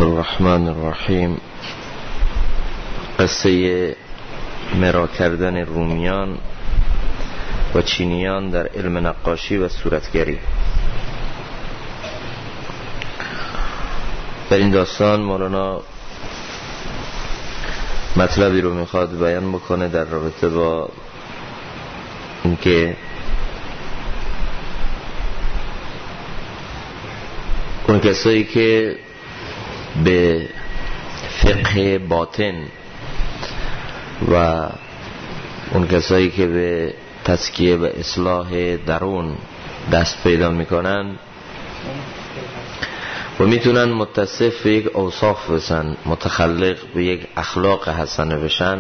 الرحمن الرحیم. قصه مرا کردن رومیان و چینیان در علم نقاشی و صورتگری. در این داستان مولانا مطلبی رو میخواد بیان بکنه در رابطه با اینکه اون کسایی که به فقه باطن و اون کسایی که به تزکیه و اصلاح درون دست پیدا میکنن و میتونن متصف به یک اوصاف بشن، متخلق به یک اخلاق حسنه بشن،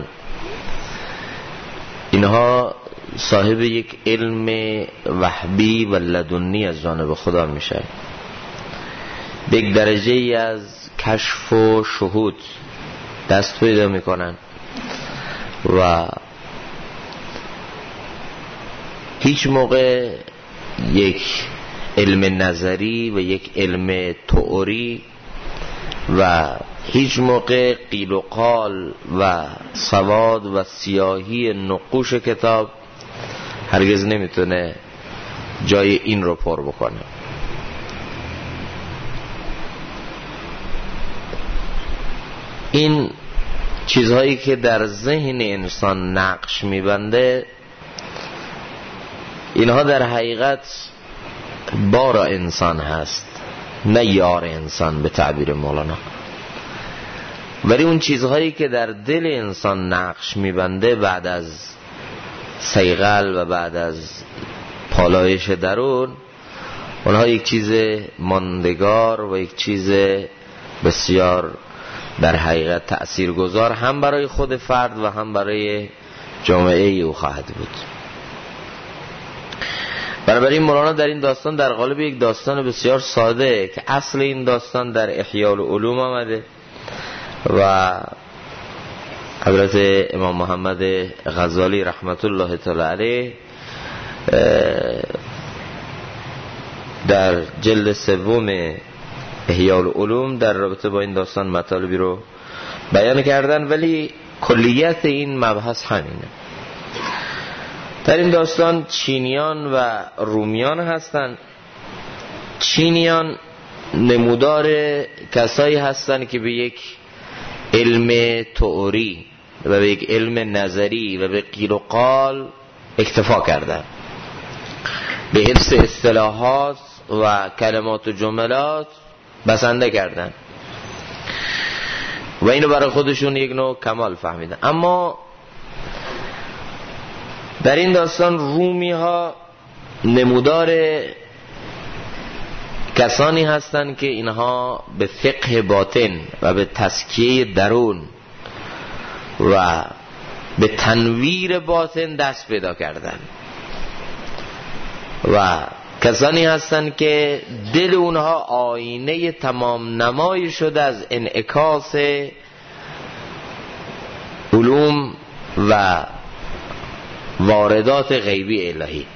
اینها صاحب یک علم وهبی و لدنی از جانب خدا میشه، به یک درجه ای از کشف و شهود دست پیدا میکنن و هیچ موقع یک علم نظری و یک علم تئوری و هیچ موقع قیل و قال و سواد و سیاهی نقوش کتاب هرگز نمیتونه جای این رو پر بکنه. این چیزهایی که در ذهن انسان نقش میبنده، اینها در حقیقت بار انسان هست، نه یار انسان به تعبیر مولانا. ولی اون چیزهایی که در دل انسان نقش میبنده بعد از صیقل و بعد از پالایش درون، اونها یک چیز ماندگار و یک چیز بسیار در حقیقت تأثیرگذار هم برای خود فرد و هم برای جامعه او خواهد بود. بنابراین مولانا در این داستان در قالب یک داستان بسیار ساده که اصل این داستان در احیاء العلوم آمده و حضرت امام محمد غزالی رحمت الله تعالی علیه در جلد سوم احیاء العلوم در رابطه با این داستان مطالبی رو بیان کردن، ولی کلیت این مبحث همینه. در این داستان چینیان و رومیان هستند. چینیان نمودار کسایی هستند که به یک علم تئوری و به یک علم نظری و به قیل و قال اکتفا کردند، به حفظ اصطلاحات و کلمات و جملات بسنده کردن و اینو برای خودشون یک نوع کمال فهمیدن. اما در این داستان رومی ها نمودار کسانی هستند که اینها به فقه باطن و به تزکیه درون و به تنویر باطن دست پیدا کردن و کسانی هستند که دل اونها آینه تمام نمایی شده از انعکاس علوم و واردات غیبی الهی،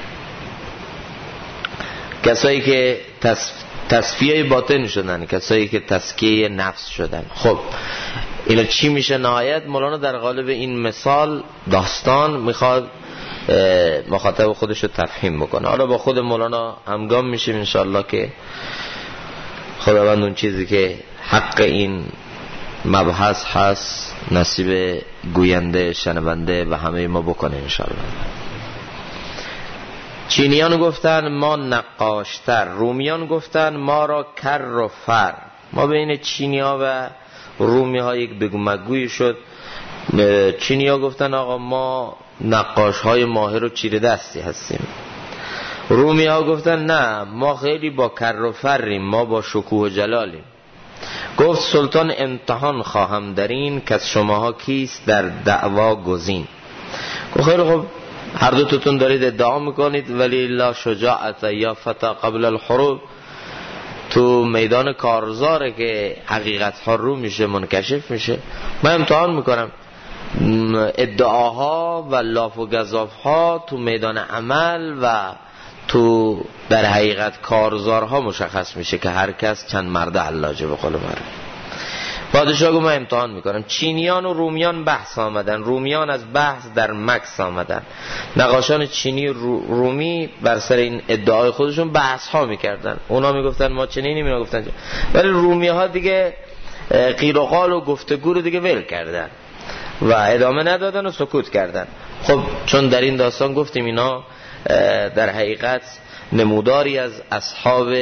کسایی که تصفیه باطن شدن، کسایی که تزکیه نفس شدن. خب اینا چی میشه؟ نهایت مولانا در قالب این مثال داستان میخواد مخاطب خودش رو تفهیم بکنه. حالا با خود مولانا همگام میشیم انشاءالله که خداوند اون چیزی که حق این مبحث هست نصیب گوینده، شنونده و همه ما بکنه انشاءالله. چینیان گفتن ما نقاشتر، رومیان گفتن ما را کر و فر. ما بین چینیا و رومی ها یک بگو مگوی شد. چینیا گفتن آقا ما نقاش های ماهر و چیره دستی هستیم. رومی ها گفتن نه، ما خیلی با کر و فریم، ما با شکوه و جلالیم. گفت سلطان امتحان خواهم در این که از شماها کیست در دعوا گزین. گفت خیلی خب، هر دو تاتون دارید ادعا میکنید ولی لا شجاعت یا فتا قبل الحروب. تو میدان کارزاره که حقیقت ها رو میشه، منکشف میشه. من امتحان میکنم ادعاها و لاف و گزاف ها تو میدان عمل و تو در حقیقت کارزارها مشخص میشه که هر کس چند مرد علاجه به قول مرد. پادشاه گفت من امتحان میکنم. چینیان و رومیان بحث آمدن، رومیان از بحث در مکث آمدن. نقاشان چینی و رومی بر سر این ادعای خودشون بحث ها میکردن، اونا میگفتن ما چنینیم، اینا گفتن چنین. ولی رومی ها دیگه قیل و قال و گفتگو رو دیگه ول کردن و ادامه ندادن و سکوت کردن. خب چون در این داستان گفتیم اینا در حقیقت نموداری از اصحاب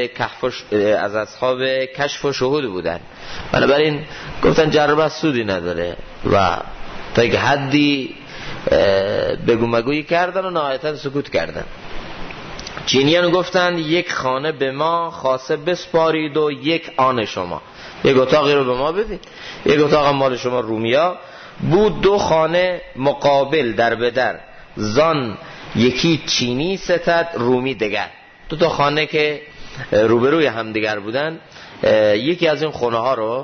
کشف و شهود بودن، بنابراین گفتن جربه سودی نداره و تا یک حدی بگو مگویی کردن و نهایتا سکوت کردن. چینیان گفتن یک خانه به ما خاصه بسپارید و یک آن شما، یک اتاقی رو به ما بدید، یک اتاق مال شما. رومیا بود 2 خانه مقابل در به در، زان یکی چینی ستد رومی دگر. 2 تا خانه که روبروی هم دیگر بودن، یکی از این خونه ها رو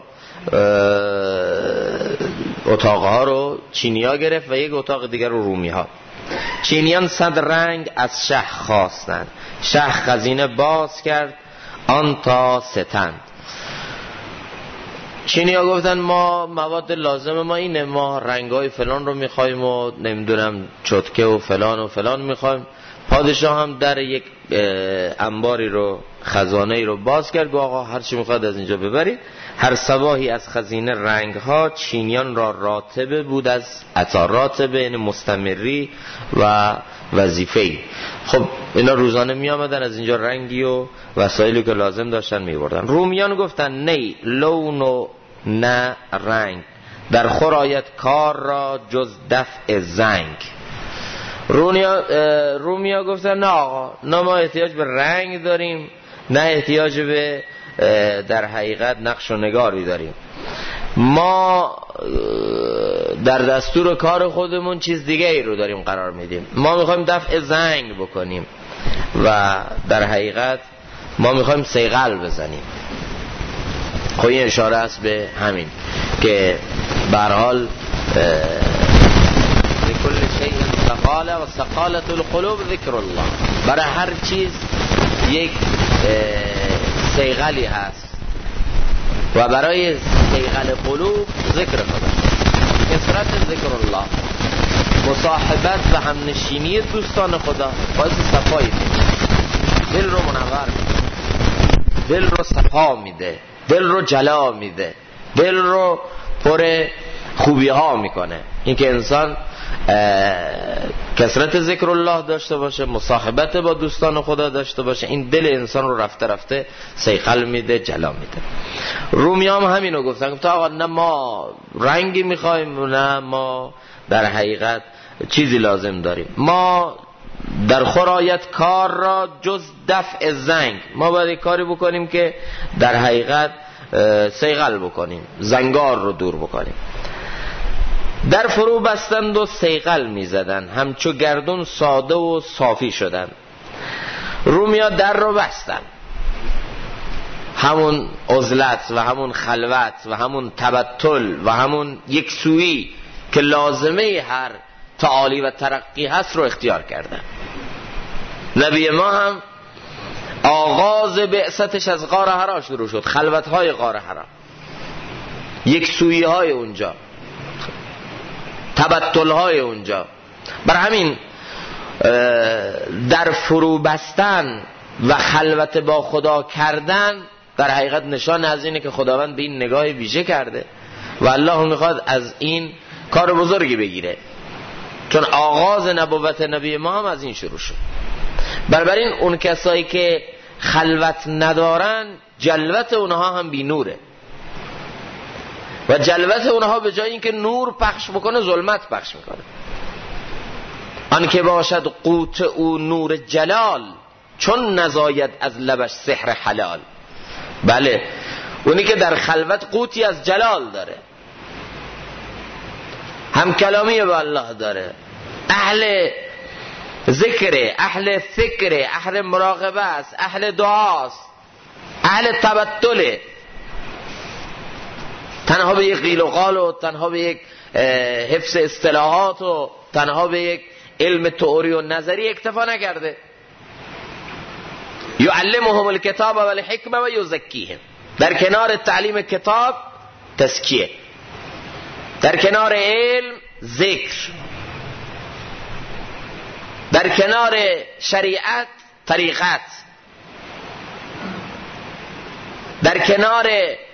اتاق ها رو چینی ها گرفت و یک اتاق دیگر رو رومی ها. چینیان 100 رنگ از شه خواستند، شه خزینه باز کرد آن تا ستند. چینی ها گفتن ما مواد لازم ما اینه، ما رنگای فلان رو میخوایم و نمیدونم چتکه و فلان میخوایم. پادشاه هم در یک انباری رو، خزانه ای رو باز کرد، گفت آقا هر چی میخواد از اینجا ببرید. هر صباحی از خزینه رنگ ها چینیان را راتبه بود از عطا، راتبه یعنی مستمری و وظیفه‌ای. خب اینا روزانه می آمدن از اینجا رنگی و وسایلی که لازم داشتن می بردن. رومیان گفتن نه لون و نه رنگ، در خور آید کار را جز دفع زنگ. رومیا گفتن نه آقا، نه ما احتیاج به رنگ داریم، نه احتیاج به در حقیقت نقش و نگاری داریم. ما در دستور کار خودمون چیز دیگه ای رو داریم قرار میدیم. ما میخوایم دفع زنگ بکنیم و در حقیقت ما میخوایم صیقل بزنیم. خب این اشاره است به همین که به هر حال لكل شيء سقاله و سقاله القلوب ذکر الله. برای هر چیز یک صیقلی هست و برای صیقل قلوب ذکر خدا، کثرت ذکر الله، مصاحبت و همنشینی دوستان خدا باعث صفایی میده، دل رو منور میده، دل رو صفا میده، دل رو جلا میده، دل رو پر خوبی ها میکنه. این که انسان کثرت ذکر الله داشته باشه، مصاحبت با دوستان خدا داشته باشه، این دل انسان رو رفته رفته صیقل میده، جلا میده. رومیان هم همینو گفتن که آقا نه ما رنگی میخوایم، نه ما در حقیقت چیزی لازم داریم، ما در خورایت کار را جز دفع زنگ، ما باید کاری بکنیم که در حقیقت صیقل بکنیم، زنگار رو دور بکنیم. در فرو بستند و صیقل می زدن، همچو گردون ساده و صافی شدن. رومیا در رو بستن، همون عزلت و همون خلوت و همون تبتل و همون یک سویی که لازمه هر تعالی و ترقی هست رو اختیار کردن. نبی ما هم آغاز بعثتش از غار حرا شروع شد، خلوت‌های غار حرا، یک سویی‌های اونجا، تبتل‌های اونجا. بر همین در فرو بستن و خلوت با خدا کردن در حقیقت نشان از اینه که خداوند به این نگاه ویژه کرده و الله میخواد از این کار بزرگی بگیره، چون آغاز نبوت نبی ما هم از این شروع شد. بنابراین اون کسایی که خلوت ندارن جلوت اونها هم بی نوره و جلوت اونها به جای اینکه نور پخش بکنه ظلمت پخش میکنه. آن که باشد قوت او نور جلال، چون نزاید از لبش سحر حلال. بله، اونی که در خلوت قوتی از جلال داره، هم کلامی با الله داره، اهل ذکر، اهل فکر، اهل مراقبه است، اهل دعاست، اهل تبتله، تنها به یک قیل و قال و تنها به یک حفظ اصطلاحات و تنها به یک علم تئوری و نظری اکتفا نکرده. یعلمهم الکتاب و الحکمه و یزکیهم، در کنار تعلیم کتاب تزکیه، در کنار علم ذکر، در کنار شریعت طریقت، در کنار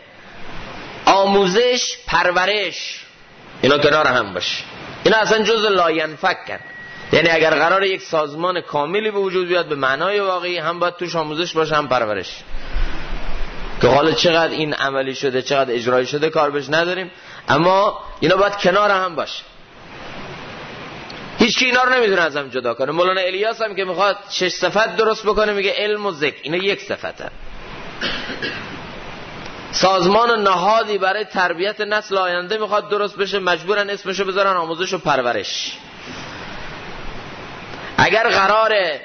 آموزش پرورش، اینا کنار هم باشه. اینا اصلا جز لاینفکن. یعنی اگر قرار یک سازمان کاملی به وجود بیاد به معنای واقعی، هم باید توش آموزش باشه هم پرورش. که حالا چقدر این عملی شده چقدر اجرایی شده کار بهش نداریم، اما اینا باید کنار هم باشه. هیچ کی اینا رو نمیتونه از هم جدا کنه. مولانا الیاس هم که میخواد 6 صفت درست بکنه میگه علم و ذکر، اینا یک صفته. سازمان و نهادی برای تربیت نسل آینده میخواد درست بشه، مجبورن اسمشو بذارن آموزش و پرورش. اگر قراره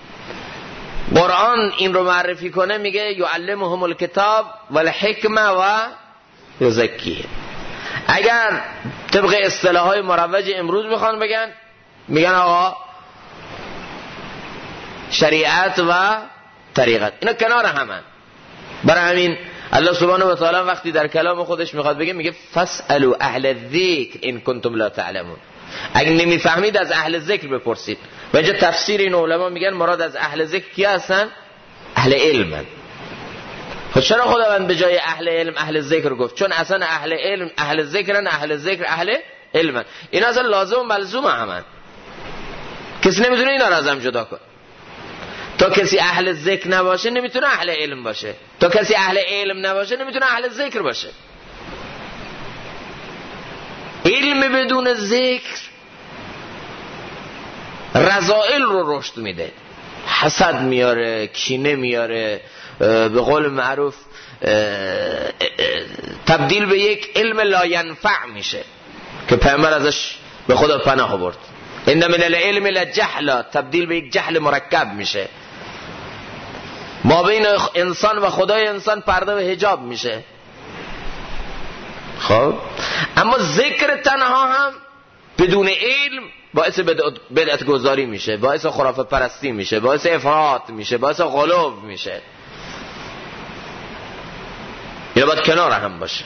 قرآن این رو معرفی کنه میگه یعلمهم الکتاب والحکمه و یزکیه. اگر طبق اصطلاحات مروج امروز میخوان بگن، میگن آقا شریعت و طریقت، اینا کنار همن. برای همین الله سبحانه و تعالی وقتی در کلام خودش میخواد بگه میگه فاسالوا اهل الذکر ان کنتم لا تعلمون. اگه نمیفهمید از اهل ذکر بپرسید. و اینجا تفسیر این علما میگن مراد از اهل ذکر کی هستن؟ اهل علمن. خب چرا خداوند به جای اهل علم اهل ذکر گفت؟ چون اصلا اهل علم اهل ذکرن، اهل ذکر اهل علمن. اینا اصلا لازم و ملزوم همن. کسی نمیتونه اینا رو از هم جدا کنه. تا کسی اهل ذکر نباشه نمیتونه اهل علم باشه، تا کسی اهل علم نباشه نمیتونه اهل ذکر باشه. علم بدون ذکر رذائل رو رشد میده، حسد میاره، کینه میاره، به قول معروف تبدیل به یک علم لاینفع میشه که پیامبر ازش به خدا پناه برد. ان من العلم لجهلا، تبدیل به یک جهل مرکب میشه. ما بین انسان و خدای انسان پرده و حجاب میشه. خب اما ذکر تنها هم بدون علم باعث بدعت گذاری میشه، باعث خرافه پرستی میشه، باعث افراط میشه، باعث غلو میشه. یا باید کنار هم باشه.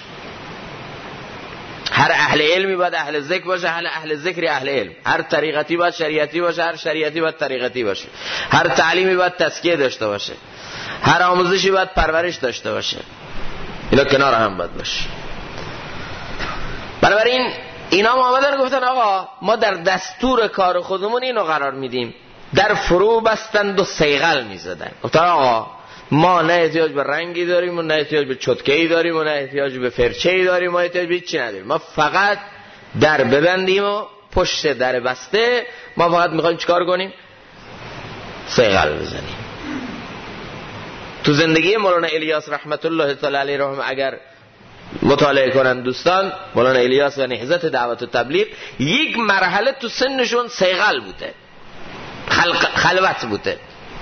هر اهل علمی باید اهل ذکر باشه، هر اهل ذکری اهل علم. هر طریقتی باید شریعتی باشه، هر شریعتی باید طریقتی باشه. هر تعلیمی باید تزکیه داشته باشه، هر آموزشی باید پرورش داشته باشه. اینا کنار هم باید باشه. بنابراین اینا آمدن گفتن آقا ما در دستور کار خودمون اینو قرار میدیم. در فرو بستند و صیقل میزدن. گفتن آقا ما نه احتیاج به رنگی داریم و نه احتیاج به چتکه‌ای داریم و نه احتیاج به فرچه‌ای داریم، ما احتیاج به چی نداریم. ما فقط در ببندیم و پشت در بسته ما فقط میخوایم چیکار کنیم؟ صیقل بزنیم. تو زندگی مولانا الیاس رحمت الله تعالی علیه رحمه اگر مطالعه کنن دوستان، مولانا الیاس و نهضت دعوت و تبلیغ یک مرحله تو سنشون صیقل بوده، خلوت بوده.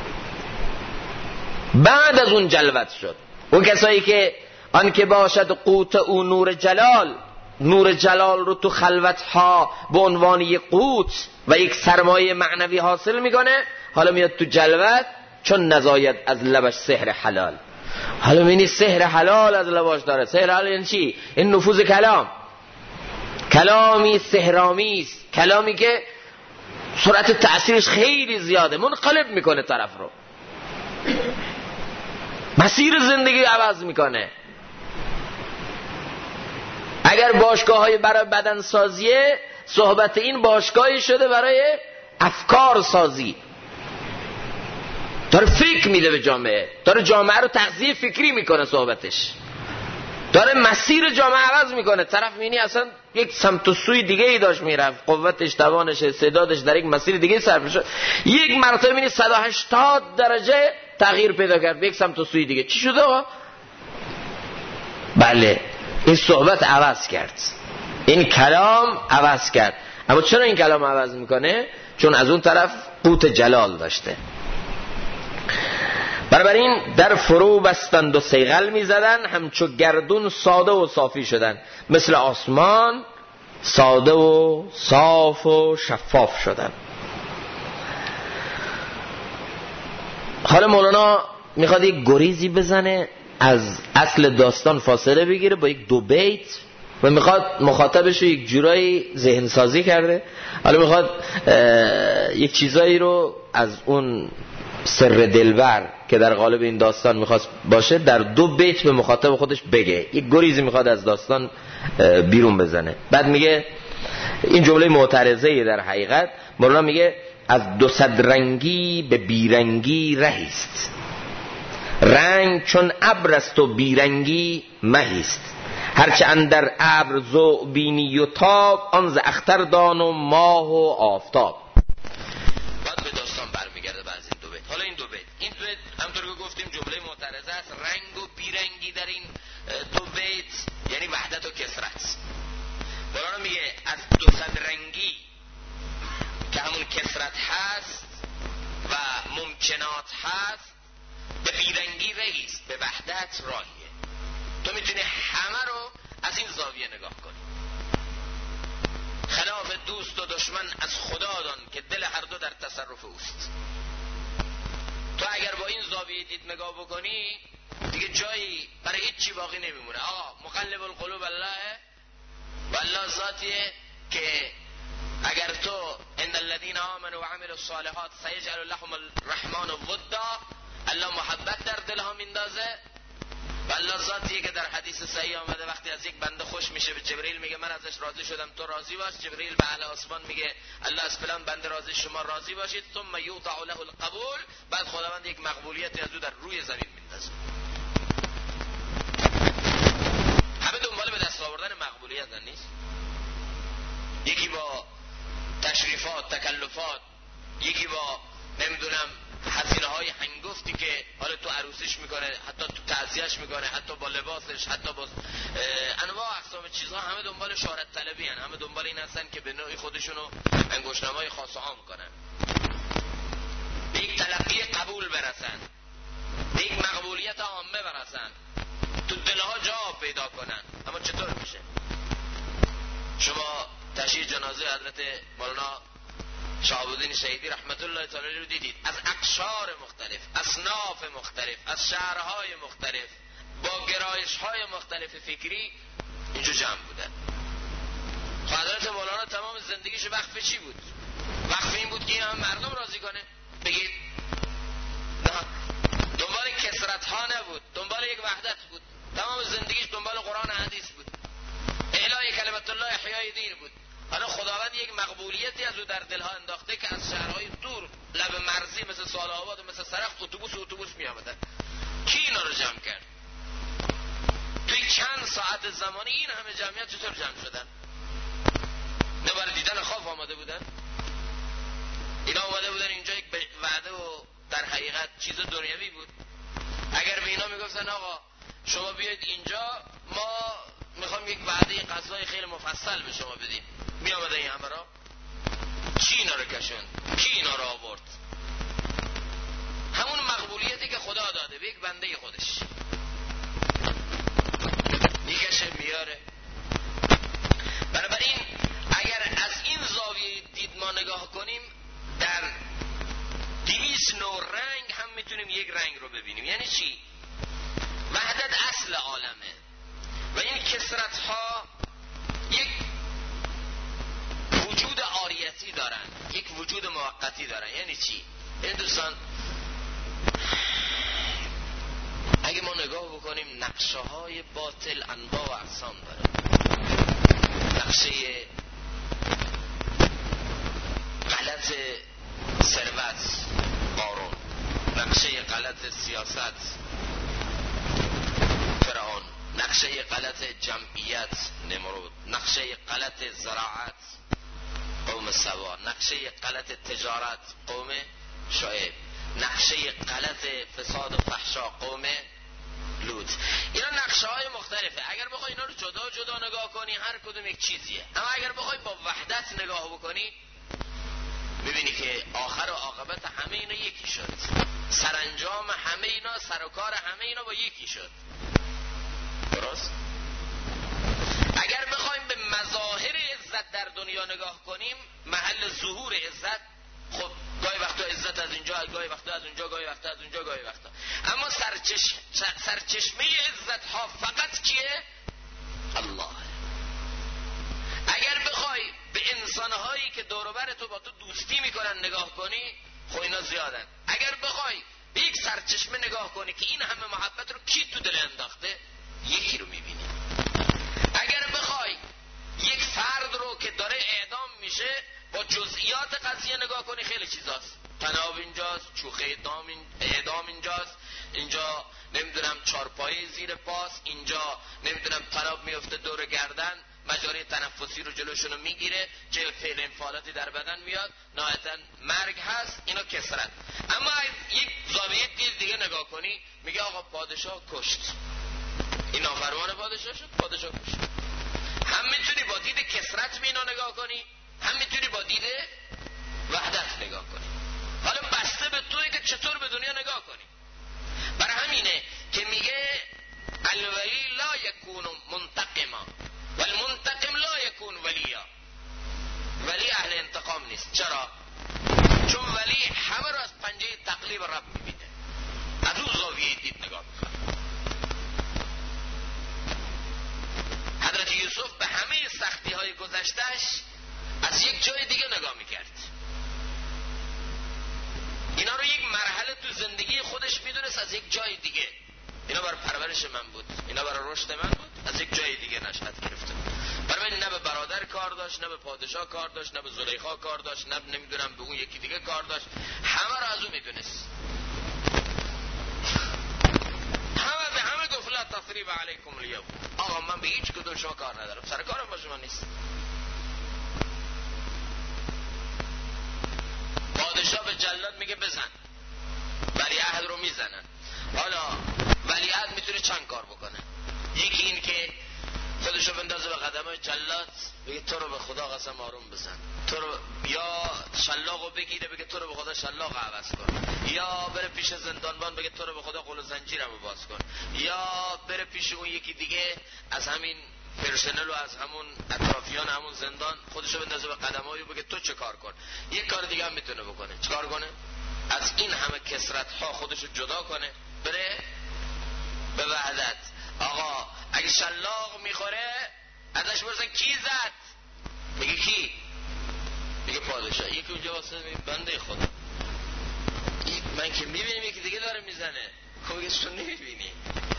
بعد از اون جلوت شد. اون کسایی که آن که باشد قوت او نور جلال، نور جلال رو تو خلوت ها به عنوان یک قوت و یک سرمایه معنوی حاصل میکنه، حالا میاد تو جلوت چون نزاید از لبش سحر حلال. حالا میبینی سحر حلال از لباش داره. سحر حلال یعنی چی؟ این نفوذ کلام، کلامی سحرامیست، کلامی که سرعت تأثیرش خیلی زیاده، منقلب میکنه طرف رو، مسیر زندگی عوض میکنه. اگر باشگاه های برای بدن سازیه، صحبت این باشگاهی شده برای افکار سازی. داره فکر میده به جامعه، داره جامعه رو تغذیه فکری میکنه، صحبتش داره مسیر جامعه عوض میکنه. طرف میبینی اصلا یک سمت و سوی دیگه ای داشت میرفت، قوتش، توانش، استعدادش در یک مسیر دیگه صرف شد. یک مرتبه میبینی 180 درجه تغییر پیدا کرد به یک سمت و سوی دیگه. چی شده آقا؟ بله این صحبت عوض کرد، این کلام عوض کرد. اما چرا این کلام عوض میکنه؟ چون از اون طرف قوت جلال داشته. بنابراین در فرو بستند و صیقل میزدن، همچو گردون ساده و صافی شدن، مثل آسمان ساده و صاف و شفاف شدن. حالا مولانا میخواد یک گریزی بزنه از اصل داستان فاصله بگیره با یک 2 بیت و میخواد مخاطبش رو یک جورایی ذهن سازی کرده، حالا میخواد یک چیزایی رو از اون سر دلبر که در قالب این داستان میخواست باشه در 2 بیت به مخاطب خودش بگه، یک گریزی میخواد از داستان بیرون بزنه. بعد میگه این جمله معترضه در حقیقت مولانا میگه از 200 رنگی به بیرنگی رهیست، رنگ چون ابر است و بیرنگی مهیست، هرچه اندر ابر ذوق بینی و تاب، آن ز اختر دان و ماه و آفتاب. بعد به داستان برمیگرده بعد این 2 بیت. حالا این 2 بیت همونطور که گفتیم جمله معترضه است. رنگ و بیرنگی در این 2 بیت یعنی وحدت و کثرت. مولانا میگه از 200 رنگی که همون کثرت هست و ممکنات هست به بیرنگی رئیس، به وحدت راهیه. تو میتونی همه رو از این زاویه نگاه کنی. خلاف دوست و دشمن از خدا دان که دل هر دو در تصرف اوست. تو اگر با این زاویه دید نگاه بکنی دیگه جایی برای هیچ چی باقی نمیمونه. مقلب القلوب الله و الله ذاتیه که اگر تو ان الذين آمنوا وعملوا الصالحات سيجعل لهم الرحمن ودا، الله محبت در دلها میندازه. و الله ذاتیه که در حدیث صحیح آمده وقتی از یک بنده خوش میشه به جبرئیل میگه من ازش راضی شدم تو راضی باش. جبرئیل به اهل آسمان میگه الله از فلان بنده راضی، شما راضی باشید. ثم یوضع له القبول، بعد خداوند یک مقبولیت از او در روی زمین میندازه. همه دنبال به دست آوردن مقبولیت نیست. یکی با تشریفات، تکلفات، یکی با نمیدونم هزینه های هنگفتی که حالا تو عروسیش میکنه، حتی تو تعزیهش میکنه، حتی با لباسش، حتی با انواع اقسام چیزها. همه دنبال شهرت طلبی هن. همه دنبال این هستن که به نوعی خودشونو انگشتنامه‌های خاص و عام کنن، به یک تلقی قبول برسن، به یک مقبولیت عامه برسن، تو دلها جا پیدا کنن. اما چطور میشه؟ شما تشییع جنازه حضرت مولانا شهاب الدین شهیدی رحمت الله تعالی رو دیدید، از اقشار مختلف، اصناف مختلف، از شهرهای مختلف، با گرایش‌های مختلف فکری اینجا جمع بودن. حضرت مولانا تمام زندگیش وقف چی بود؟ وقف این بود که این هم مردم راضی کنه. بگید نه، دنبال کثرت ها نبود، دنبال یک وحدت بود. تمام زندگیش دنبال قرآن و حدیث بود، اعلای کلمت الله، احیای دین بود. حالا خداوند یک مقبولیتی از او در دلها انداخته که از شهرهای دور لب مرزی مثل ساله‌آباد و مثل سرخ اتوبوس می آمدن. کی اینا رو جمع کرد؟ توی چند ساعت زمانی این همه جمعیت چطور جمع شدن؟ نه برای دیدن خواب آمده بودن؟ اینا آمده بودن اینجا یک وعده و در حقیقت چیز دنیوی بود. اگر به اینا میگفتن آقا شما بیاید اینجا، ما میخوام یک وعده غذای خیلی مفصل به شما بدیم، می آمده این همه را؟ کی اینا رو کشوند؟ کی اینا رو آورد؟ همون مقبولیتی که خدا داده به یک بنده خودش، میکشه میاره. بنابراین اگر از این زاویه دید ما نگاه کنیم، در 200 نوع رنگ هم میتونیم یک رنگ رو ببینیم. یعنی چی؟ وحدت اصل عالمه و این کثرت ها یک وجود عاریتی دارن، یک وجود موقتی دارن. یعنی چی؟ این دوستان اگه ما نگاه بکنیم نقشه های باطل انواع و اقسام داره. نقشه غلط ثروت قارون، نقشه غلط سیاست فرعون، نقشه غلط جمعیت نمرود، نقشه غلط زراعت قوم سوا، نقشه غلط تجارت قوم شعیب، نقشه غلط فساد و فحشا قوم لوط. اینا نقشه های مختلفه. اگر بخوای اینا رو جدا جدا نگاه کنی هر کدوم یک چیزیه، اما اگر بخوای با وحدت نگاه بکنی میبینی که آخر و عاقبت همه اینا یکی شد. سرانجام همه اینا، سر و کار همه اینا با یکی شد. درست؟ اگر بخوایم به مظاهر عزت در دنیا نگاه کنیم، محل ظهور عزت خب گاهی وقتا وقتا عزت از اینجا، گاهی وقتا از اونجا، گاهی وقتا از اونجا، گاهی وقتا. اما سرچشمه عزت ها فقط کیه؟ الله. اگر بخوای به انسانهایی که دور و بر تو با تو دوستی میکنن نگاه کنی، خب اینا زیادن. اگر بخوای به یک سرچشمه نگاه کنی که این همه محبت رو کی تو دل انداخته، یکی رو میبینی. اگر بخوای یک فرد رو که داره اعدام میشه با جزئیات قضیه نگاه کنی، خیلی چیزاست. تناب اینجاست، چوخه اعدام اینجاست، اینجا نمیدونم چارپایه زیر پاس، اینجا نمیدونم تناب میفته دور گردن، مجاری تنفسی رو جلوشونو میگیره، چه فعل انفعالاتی در بدن میاد، نهایتا مرگ هست. اینا کسرت. اما یک زاویه دیگه نگاه کنی، میگه آقا پادشاه کشت، این نافرمان پادشاه شد، پادشاه کشت. هم میتونی با دید کسرت به اینا نگاه کنی، هم میتونی با دید وحدت نگاه کنی. حالا بسته به توی که چطور به دنیا نگاه کنی. برای همینه که میگه الولی لا یکون منتقما والمنتقم لا یکون ولیا. ولی اهل انتقام نیست. چرا؟ چون ولی همه رو از پنجه تقلیب رب میبینه، از اون زاویه دید نگاه میکنه. حضرت یوسف به همه سختی های گذشتش از یک جای دیگه نگاه میکرد. اینا رو یک مرحله تو زندگی خودش میدونست از یک جای دیگه. اینا برای پرورش من بود، اینا برای رشد من بود، از یک جای دیگه نشأت گرفته. برای نه به برادر کار داشت، نه به پادشاه کار داشت، نه به زلیخا کار داشت، نه نمیدونم به اون یکی دیگه کار داشت. همه رو از اون میدونست. همه به همه گفت لا تثریب علیکم الیوم. آقا من به هیچ کدوم شما کار ندارم، سر کارم با شما نیست. پادشاه به جلاد میگه بزن، ولیعهد رو میزنن. حالا ولیعهد میتونه چند کار بکنه. یکی این که خودشو بندازه به قدمای جلاد، بگه تو رو به خدا قسم آروم بزن، تو رو، یا شلاقو بگیره بگه تو رو به خدا شلاق عوض کن، یا بره پیش زندانبان بگه تو رو به خدا قل و زنجیرمو باز کن، یا بره پیش اون یکی دیگه از همین پرسنل و از همون اطرافیان همون زندان خودشو بندازه به قدمای بگه تو چه کار کن. یک کار دیگه هم میتونه بکنه. چه کار کنه؟ از این همه کثرت ها خودشو جدا کنه، بره به وحدت. آقا اگه شلاق میخوره ازش برسن کی زد؟ میگه کی؟ میگه پادشاه. یکی اونجا واسه بنده خدا، من که میبینیم یکی دیگه داره میزنه. خب میگه تو نمیبینی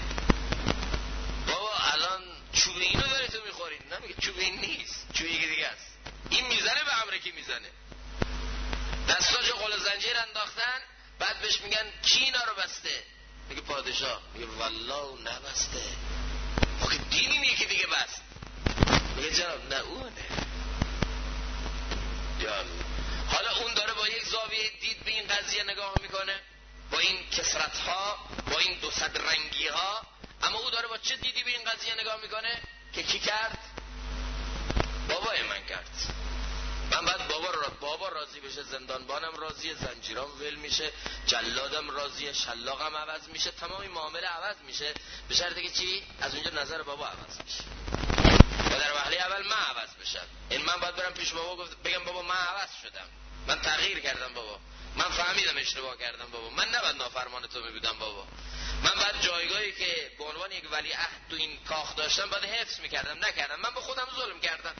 بابا، الان چوب اینو داری تو میخوری. نه میگه چوب این نیست، چوب یکی دیگه است. این میزنه به امر کی میزنه. دستاشو قل زنجیر انداختن، بعد بهش میگن کی اینا رو بسته؟ میگه پادشاه. میگه والله نبسته، آخه دینیم یکی دیگه بست. میگه جناب نه اونه. حالا اون داره با یک زاویه دید به این قضیه نگاه میکنه، با این کثرت ها، با این دو صد رنگی ها. اما او داره با چه دیدی به این قضیه نگاه میکنه که کی کرد؟ بابای من کرد. من بعد بابا راضی بشه، زندانبانم راضیه، زنجیرام ول میشه، جلادم راضیه، شلاقم عوض میشه، تمام این معامله عوض میشه، به شرطی که چی؟ از اونجا نظر بابا عوض میشه و در وهله اول من عوض بشم. این من باید برم پیش بابا بگم بابا من عوض شدم، من تغییر کردم بابا، من فهمیدم اشتباه کردم بابا، من نباید نافرمان تو میبودم بابا، من بعد جایگاهی که به عنوان یک ولیعهد تو این کاخ داشتم باید حفظ میکردم، نکردم. من به خودم ظلم کردم،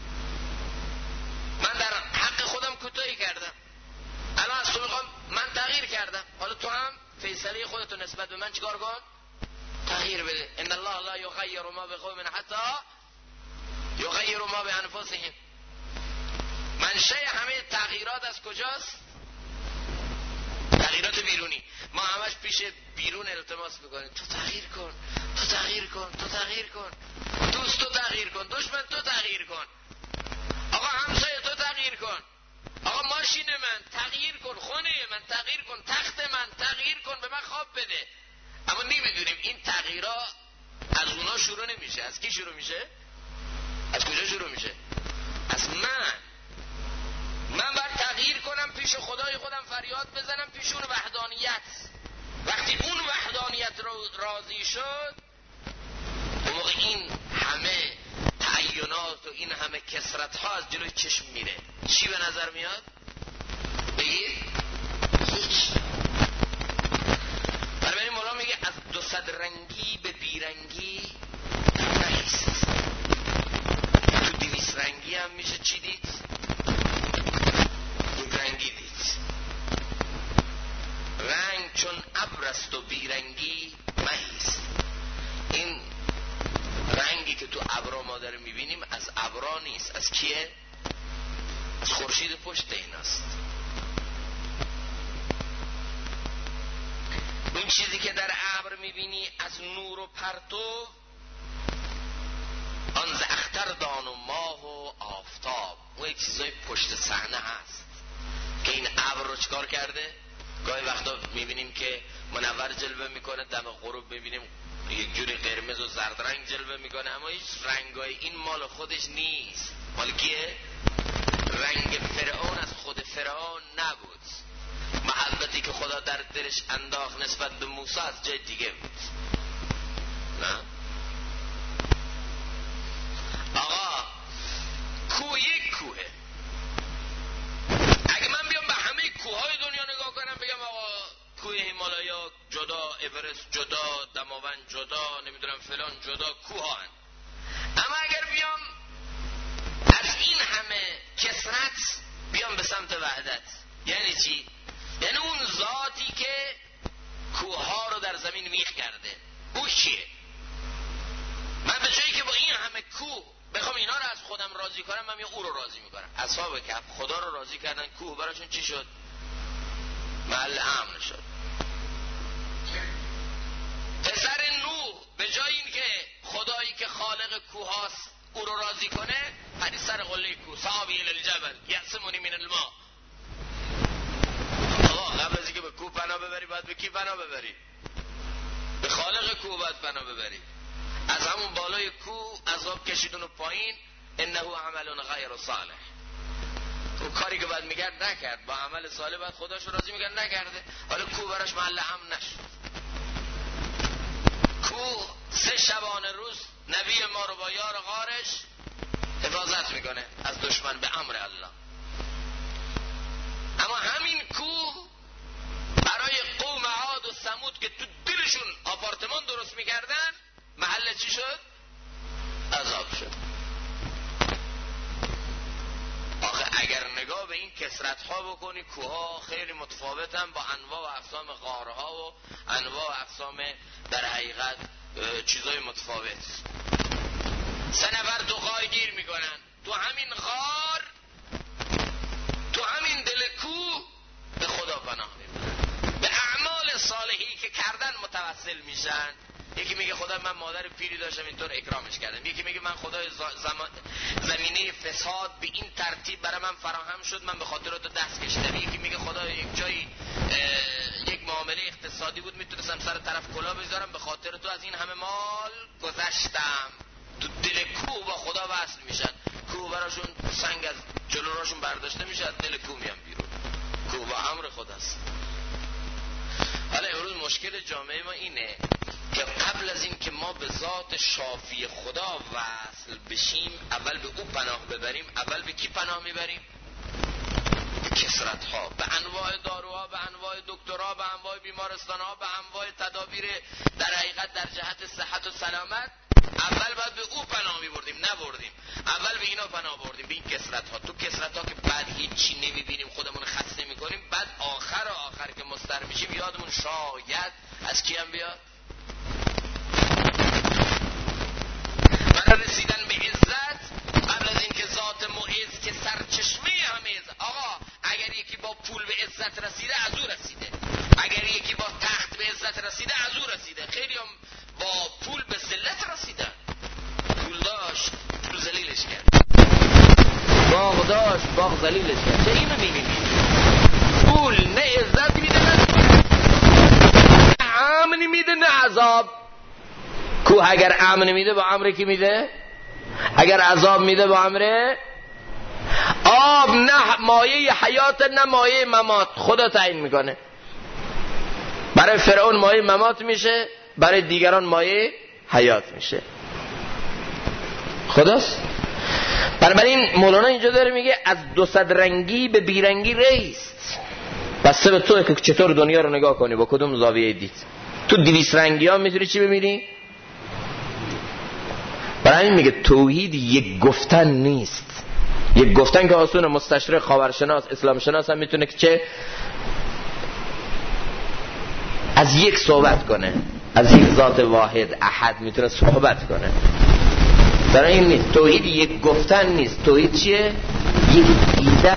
من در حق خودم کوتاهی کردم. الان از تو میخوام من تغییر کردم، حالا تو هم فیصله خودتو نسبت به من چیکار کن؟ تغییر بده. ان الله لا یغیر ما بقوم حتی یغیر ما بانفسهم. منشأ همه تغییرات از کجاست؟ تغییرات بیرونی. ما همش پیش بیرون التماس میکنیم تو تغییر کن، تو تغییر کن، تو تغییر کن، دوست تو تغییر کن، دشمن تو تغییر کن، آقا همسایه تو تغییر کن، آقا ماشین من تغییر کن، خونه من تغییر کن، تخت من تغییر کن، به من خواب بده. اما نمیدونیم این تغییرها از اونا شروع نمیشه. از کی شروع میشه؟ از کجا شروع میشه؟ از من باید تغییر کنم، پیش خدای خودم فریاد بزنم، پیش اون وحدانیت. وقتی اون وحدانیت راضی شد، اون موقع این همه تعینات و این همه کثرت ها از جلوی چشم میره. چی به نظر میاد؟ بگید میشه. برای مولا میگه از 200 رنگی به بیرنگی نیست. تو 200 رنگی هم میشه چی دید؟ یک رنگی دید. رنگ چون ابر است و بیرنگی مهیست. این رنگی که تو ابرا ما داره میبینیم از ابرا نیست. از کیه؟ از خورشید پشت ایناست. این چیزی که در ابر میبینی از نور و پرتو، آن ز اختر دان و ماه و آفتاب، اون یک چیزای پشت صحنه هست که این ابر رو چکار کرده؟ گاهی وقتا میبینیم که منور جلوه میکنه، دم غروب میبینیم یک جوری قرمز و زرد رنگ جلوه میکنه، اما هیچ رنگای این مال خودش نیست. مال کیه؟ رنگ فرعون از خود فرعون نبود. محبتی که خدا در دلش انداخت نسبت به موسی از جای دیگه بود. نه آقا، کوه یک کوهه. اگه من بیام به همه کوههای دنیا نگاه کنم بگم آقا کوه هیمالایا جدا، اورست جدا، دماوند جدا، نمیدونم فلان جدا، کوه هن. اما اگر بیام از این همه کثرت بیام به سمت وحدت، یعنی چی؟ یعنی اون ذاتی که کوه ها رو در زمین میخ کرده، او چیه؟ من به جایی که با این همه کوه بخوام اینا رو از خودم راضی کنم، من او رو راضی میکنم. اصحاب کهف خدا رو راضی کردن، کوه براشون چی شد؟ محل امن شد. پسر نوح به جای این که خدایی که خالق کوه هاست او رو راضی کنه، پرید سر قله کوه، ساوی الجبل یعصمنی من الماء. قبل از اینکه به کوه پناه ببری باید به کی پناه ببری؟ به خالق کوه باید پناه ببری. از همون بالای کوه عذاب کشید اونو پایین، انه عمل غیر صالح. اون کاری که باید میکرد نکرد، با عمل صالح باید خداش راضی میکرد نکرده. حالا کوه براش محل امن نشد. کوه 3 شبانه روز نبی ما رو با یار غارش حفاظت میکنه از دشمن به امر الله. اما همین کوه برای قوم عاد و ثمود که تو دلشون آپارتمان درست میکردن، محل چی شد؟ عذاب شد. آخه اگر نگاه به این کثرت ها بکنی، کوه ها خیلی متفاوتن با انواع و اقسام غارها و انواع و اقسام در حقیقت چیزای متفاوت. 3 نفر تو غار گیر میکنن، تو همین غار، تو همین دل کوه به خدا پناه میبرن، به اعمال صالحی که کردن متوسل میشن. یکی میگه خدا من مادر پیری داشتم اینطور اکرامش کردم. یکی میگه من خدای زمینه فساد به این ترتیب برای من فراهم شد، من به خاطر تو دست کشیدم. یکی میگه خدا یک جایی یک معامله اقتصادی بود میتونستم سر طرف کلا بذارم، به خاطر تو از این همه مال گذشتم. تو دل کوه با خدا وصل میشن. کوه براشون سنگ از جلو راشون برداشته میشه، از دل کوه میان بیرون. کوه با امر خداست. حالا امروز مشکل جامعه ما اینه که قبل از این که ما به ذات شافی خدا وصل بشیم، اول به او پناه ببریم. اول به کی پناه میبریم؟ به کثرت ها، به انواع داروها، به انواع دکترها، به انواع بیمارستان ها، به انواع تدابیر در حقیقت در جهت صحت و سلامت. اول باید به او پناه میبردیم، نبردیم. اول به اینا پناه بردیم، به این کثرت ها. تو کثرت ها که بعد هیچی نمیبینیم، خودمون خسته میکنیم، بعد آخر که مضطر میشیم یادمون شاید از کی هم بیاد؟ برای رسیدن به عزت قبل از اینکه ذات معز که سرچشمه همه عزت. آقا اگر یکی با پول به عزت رسیده، از او رسیده. اگر یکی با تخت به عزت رسیده، از او رسیده. خیلی هم با پول به ذلت رسیدن. پول داشت، پول ذلیلش کرد. باغ داشت، باغ ذلیلش کرد. چه اینو میبینیم؟ پول نه عزت میده، نه امن میده، نه عذاب. کوه اگر امن میده با امر کی میده؟ اگر عذاب میده با امر آب. نه مایه حیات، نه مایه ممات. خدا تعیین میکنه. برای فرعون مایه ممات میشه، برای دیگران مایه حیات میشه. خداست. بنابراین مولانا اینجا داره میگه از 200 رنگی به بیرنگی ریست. بسته به توئه که چطور دنیا رو نگاه کنی، با کدوم زاویه دید. تو 200 رنگی ها میتونی چی ببینی؟ برای این میگه توحید یک گفتن نیست. یک گفتن که آسونه، مستشرق، خاورشناس، اسلام شناس هم میتونه که چه از یک صحبت کنه، از یک ذات واحد احد میتونه صحبت کنه. برای این نیست. توحید یک گفتن نیست. توحید چیه؟ یک دیدن.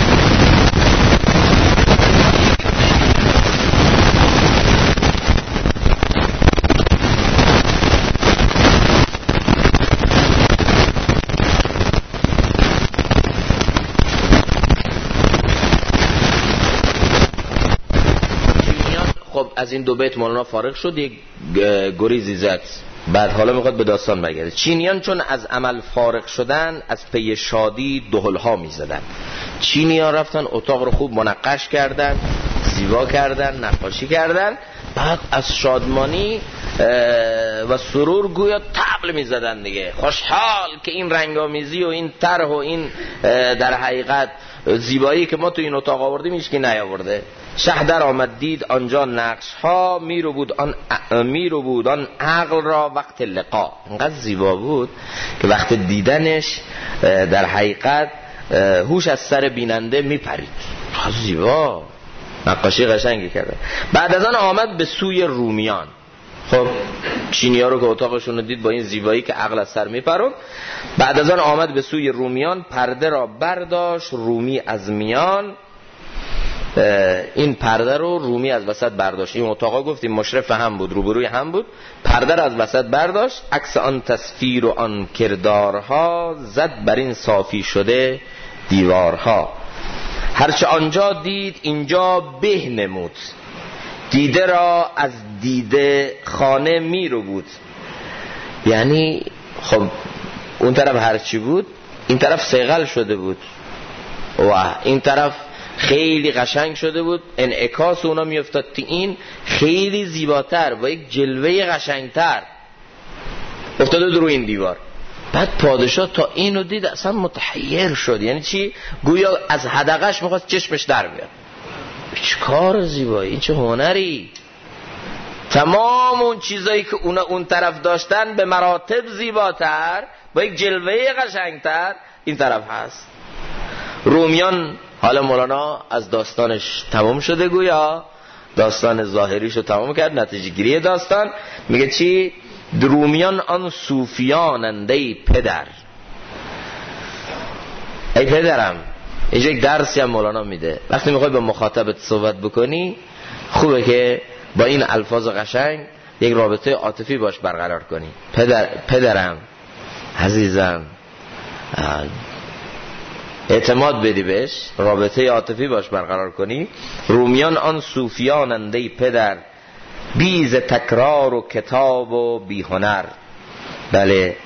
خب از این دو بیت مولانا فارغ شد، یک گریزی زد، بعد حالا میخواد به داستان برگرده. چینیان چون از عمل فارغ شدن از پی شادی دهل‌ها میزدن. چینیان رفتن اتاق رو خوب منقش کردن، زیبا کردن، نقاشی کردن، بعد از شادمانی و سرور گویا طبل میزدن دیگه، خوشحال که این رنگامیزی و این طرح و این در حقیقت زیبایی که ما تو این اتاق آوردیم هیچ کی نیاورده. شه در آمد دید آنجا نقش ها، میرو بود آن عقل را وقت لقا. انقدر زیبا بود که وقت دیدنش در حقیقت هوش از سر بیننده میپرید. زیبا، نقاشی قشنگی کرده. بعد از آن آمد به سوی رومیان. خب چینی‌ها رو که اتاقشون رو دید با این زیبایی که عقل از سر میپرد، بعد از آن آمد به سوی رومیان، پرده را برداشت رومی از میان. این پرده رو رومی از وسط برداشت. این اتاقا گفتیم مشرف هم بود، روبروی هم بود. پرده رو از وسط برداشت، عکس آن تصویر و آن کردارها، زد بر این صافی شده دیوارها. هرچه آنجا دید اینجا به نمود، دیده را از دیده خانه میرو بود. یعنی خب اون طرف هرچی بود این طرف صیقل شده بود و این طرف خیلی قشنگ شده بود، انعکاس اونا میافتاد تو این خیلی زیباتر و یک جلوه قشنگتر افتاده در این دیوار. بعد پادشاه تا اینو دید اصلا متحیر شد. یعنی چی؟ گویا از حدقش میخواست چشمش در بیاد. چه کار زیبایی، این چه هنری. تمام اون چیزایی که اونا اون طرف داشتن به مراتب زیباتر با یک جلوه قشنگتر این طرف هست. رومیان، حالا مولانا از داستانش تمام شده، گویا داستان ظاهریشو تمام کرد، نتیجه گیری داستان میگه چی؟ رومیان آن صوفیانند ای پدر. ای پدرم، اینجا یک درسی هم مولانا میده. وقتی میخوای با مخاطبت صحبت بکنی خوبه که با این الفاظ قشنگ یک رابطه عاطفی باش برقرار کنی. پدرم، عزیزم، اعتماد بدی بهش، رابطه عاطفی باش برقرار کنی. رومیان آن صوفیانند ای پدر، بیز تکرار و کتاب و بی هنر. بله،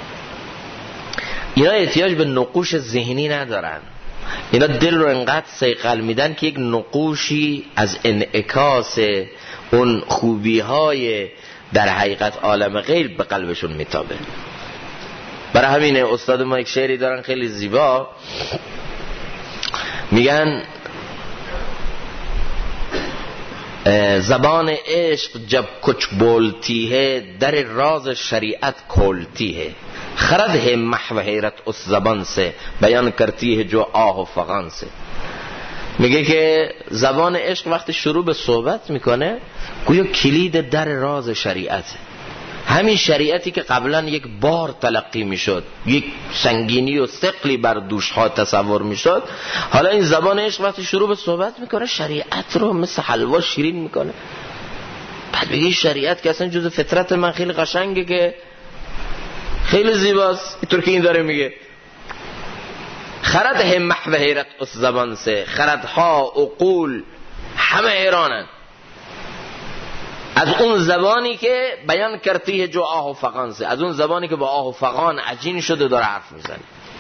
اینا احتیاج به نقوش ذهنی ندارن. اینا دل رو انقدر صیقل میدن که یک نقوشی از انعکاس اون خوبی های در حقیقت عالم غیب به قلبشون میتابه. برای همین استاد ما یک شعری دارن خیلی زیبا، میگن زبان عشق جب کچ بولتی ہے، در راز شریعت کھولتی ہے، خرد ہے محو حیرت اس زبان سے، بیان کرتی ہے جو آه و فغان سے. میگه که زبان عشق وقتی شروع به صحبت میکنه گویا کلید در راز شریعته. همین شریعتی که قبلا یک بار تلقی میشد، یک سنگینی و ثقلی بر دوش ها تصور میشد، حالا این زبان عشق وقتی شروع به صحبت میکنه شریعت رو مثل حلوا شیرین میکنه. بعد بگی شریعت که اصلا جز فطرت من خیلی قشنگه، که خیلی زیباست. اینطور که این داره میگه خرد هم محو حیرت اس زبان سے، خردها عقول همه حیرانن از اون زبانی که بیان کرتی ہے جو آه و فغان سے، از اون زبانی که با آه و فغان عجین شده داره حرف میزنه.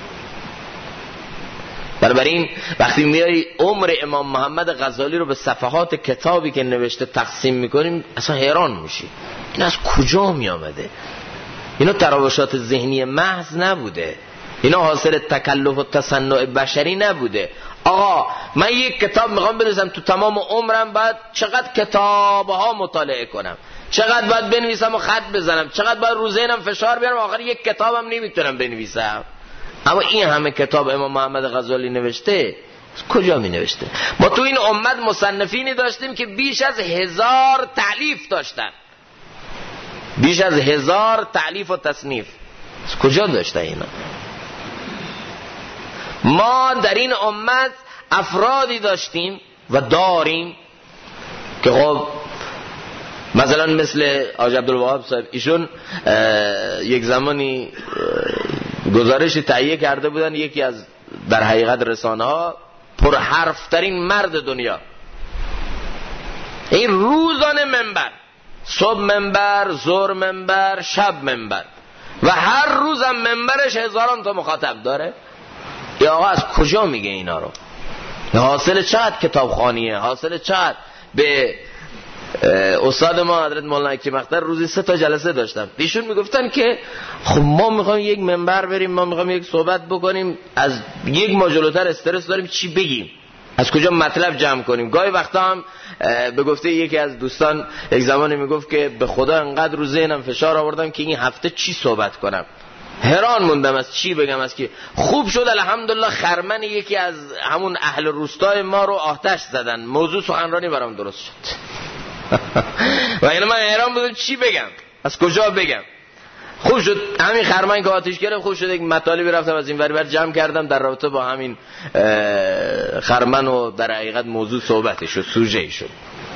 بنابراین وقتی میای عمر امام محمد غزالی رو به صفحات کتابی که نوشته تقسیم میکنیم اصلا حیران میشی این از کجا میامده. اینا تراوشات ذهنی محض نبوده، اینا حاصل تکلف و تصنع بشری نبوده. آقا من یک کتاب میخوام بنویسم، تو تمام عمرم بعد چقدر کتابها مطالعه کنم، چقدر باید بنویسم و خط بزنم، چقدر باید رو ذهنم فشار بیارم، آخر یک کتابم نمیتونم بنویسم. اما این همه کتاب امام محمد غزالی نوشته، کجا می نوشته؟ ما تو این امت مصنفینی داشتیم که بیش از 1000 تألیف داشتن، بیش از 1000 تألیف و تصنیف. کجا داشته اینا؟ ما در این امت افرادی داشتیم و داریم که خب مثلا مثل حاج عبدالوهاب صاحب، ایشون یک زمانی گزارش تهیه کرده بودن یکی از در حقیقت رسانه ها پر حرف ترین مرد دنیا، این روزانه منبر، صبح منبر، ظهر منبر، شب منبر، و هر روزم منبرش هزاران تا مخاطب داره. یا آقا از کجا میگه اینا رو؟ حاصل چقدر کتابخوانیه، حاصل چقدر. به استاد ما حضرت مولانا حکیم اختر روزی 3 تا جلسه داشتم، ایشون میگفتن که خب ما میخوایم یک منبر بریم، ما میخوایم یک صحبت بکنیم، از یک ما جلوتر استرس داریم چی بگیم، از کجا مطلب جمع کنیم. گاهی وقتا هم به گفته یکی از دوستان یک زمانی میگفت که به خدا انقدر رو ذهنم فشار آوردم که این هفته چی صحبت کنم، حیران موندم از چی بگم. از که خوب شد الحمدلله خرمن یکی از همون اهل روستای ما رو آتش زدن، موضوع سخنرانی برام درست شد. و اینا من حیران بودم چی بگم، از کجا بگم. خوب شد همین خرمن که آتش گرفت، خوب شد یک مطالبی رفتم از این ور بر جمع کردم در رابطه با همین خرمن و در حقیقت موضوع صحبتش شد، سوژه شد.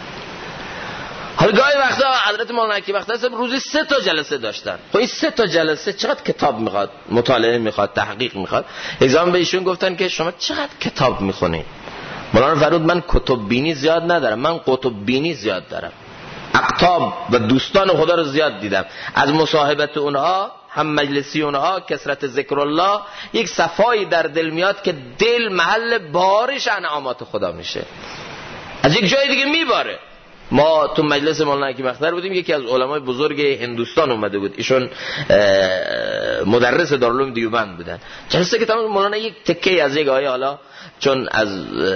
حالا گاهی وقتا حضرت مولانا حکیم اختر روزی 3 تا جلسه داشتن. خب این 3 تا جلسه چقدر کتاب میخواد، مطالعه میخواد، تحقیق میخواد. اگزام به ایشون گفتن که شما چقدر کتاب میخونید؟ مولانا فرمود من کتب بینی زیاد ندارم، من قطب بینی زیاد دارم. اقطاب و دوستان خدا رو زیاد دیدم، از مصاحبت اونها، هم مجلسی اونها، کثرت ذکر الله، یک صفایی در دل میاد که دل محل بارش انعامات خدا میشه، از یک جای دیگه میباره. ما تو مجلس مولانا حکیم اختر بودیم، یکی از علمای بزرگ هندوستان اومده بود، ایشون مدرس دارالعلوم دیوبند بودن. جلسه که تمام مولانا یک تکه از یک آیه، حالا چون از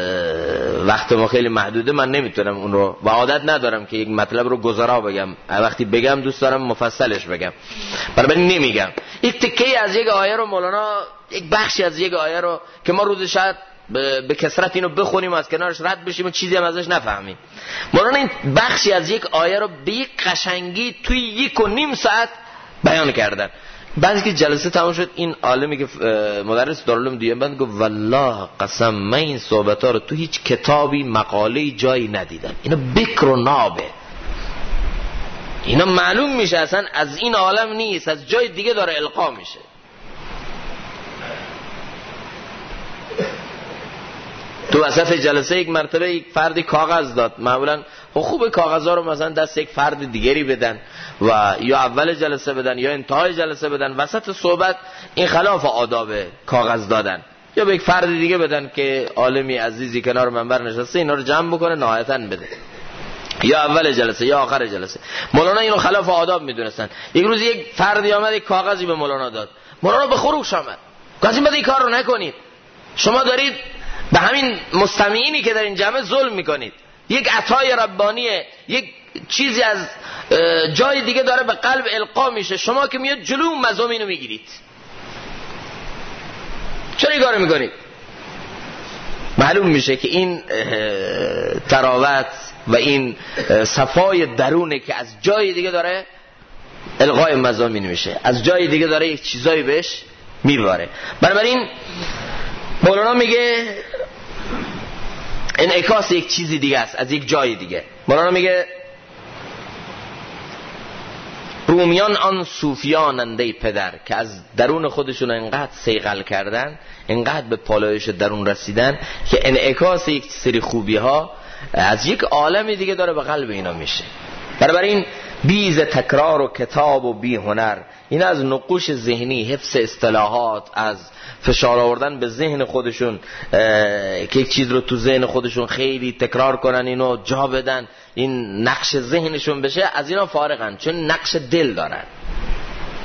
وقت ما خیلی محدوده من نمیتونم اون رو و عادت ندارم که یک مطلب رو گذرا بگم، وقتی بگم دوست دارم مفصلش بگم، بنابراین نمیگم. یک تکه از یک آیه رو مولانا، یک بخشی از یک آیه رو که ما روز شاید به کثرت اینو بخونیم و از کنارش رد بشیم و چیزی هم ازش نفهمیم، مولانا این بخشی از یک آیه رو به یک قشنگی توی 1.5 ساعت بیان کردن. بعد که جلسه تمام شد، این عالمی که مدرس دارالعلوم دیوبند گفت والله قسم من این صحبت‌ها رو تو هیچ کتابی مقاله‌ای جایی ندیدم، اینا بکر و نابه، اینا معلوم میشه اصلا از این عالم نیست، از جای دیگه داره القا میشه. تو وسط جلسه یک مرتبه یک فردی کاغذ داد، معمولا خوبه کاغذها رو مثلا دست یک فرد دیگری بدن و یا اول جلسه بدن یا انتهای جلسه بدن، وسط صحبت این خلاف آداب کاغذ دادن، یا به یک فرد دیگه بدن که عالمی عزیزی کنار منبر نشسته اینا رو جمع بکنه نهایتاً بده، یا اول جلسه یا آخر جلسه. مولانا اینو خلاف آداب میدونستن. یک روز یک فردی آمد یک کاغذی به مولانا داد، مولانا به خروش آمد، گفتم بعد این کار رو نکنید، شما دارید به همین مستمعینی که در این جمع ظلم میکنید، یک عطای ربانیه، یک چیزی از جای دیگه داره به قلب القا میشه، شما که میاد جلو مظلوم اینو میگیرید، چرا این کارو میکنید؟ معلوم میشه که این تراوت و این صفای درونه که از جای دیگه داره القای مظالم میشه، از جای دیگه داره یک چیزایی بهش میباره. بنابراین مولانا میگه انعکاس یک چیزی دیگه است از یک جای دیگه. مولانا میگه رومیان آن صوفیاننده پدر که از درون خودشون انقدر صیقل کردن، انقدر به پالایش درون رسیدن که انعکاس یک سری خوبی ها از یک عالم دیگه داره به قلب اینا میشه. بنابراین بیز تکرار و کتاب و بی هنر، این از نقوش ذهنی، حفظ اصطلاحات، از فشار آوردن به ذهن خودشون که یک چیز رو تو ذهن خودشون خیلی تکرار کنن، اینو جا بدن، این نقش ذهنشون بشه، از اینا فارغن، چون نقش دل دارن.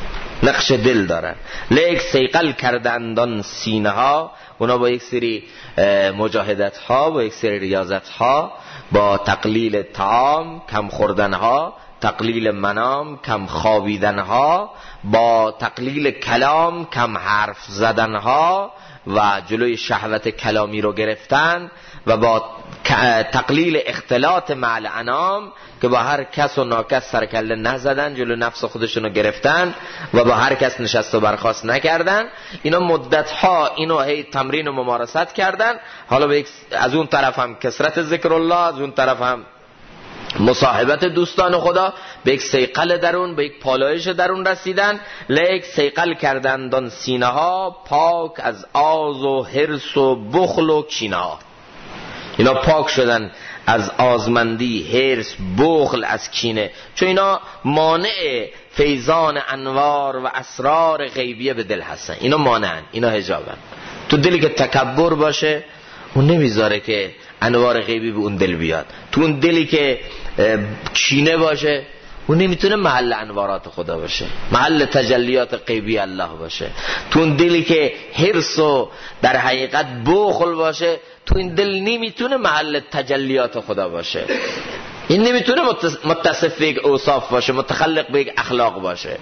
نقش دل دارن. لیک سیقل کردند آن سینه ها، اونا با یک سری مجاهدت ها، با یک سری ریاضت ها، با تقلیل طعام، کم خوردن ها، تقلیل منام، کم خوابیدن ها، با تقلیل کلام، کم حرف زدن ها و جلوی شهوت کلامی رو گرفتن، و با تقلیل اختلاط مع الانام که با هر کس و ناکس سرکله نزدن، جلو نفس خودشون رو گرفتن و با هر کس نشست و برخاست نکردن. اینا مدت ها اینو هی تمرین و ممارست کردن. حالا از اون طرف هم کثرت ذکر الله، از اون طرف هم مصاحبت دوستان خدا، به یک سیقل درون، به یک پالایش درون رسیدن. لیک سیقل کردند آن سینه ها، پاک از آز و حرص و بخل و کینه ها. اینا پاک شدن از آزمندی، حرص، بخل، از کینه، چون اینا مانع فیضان انوار و اسرار غیبیه به دل هستن. اینا مانعن، اینا حجابن. تو دلی که تکبر باشه اون نمیذاره که انوار غیبی به اون دل بیاد. تو اون دلی که کینه باشه اون نمیتونه محل انوارات خدا باشه، محل تجلیات غیبی الله باشه. تو اون دلی که حرص و در حقیقت بخل باشه، تو این دل نمیتونه محل تجلیات خدا باشه. این نمیتونه متصف به یک اوصاف باشه، متخلق به یک اخلاق باشه.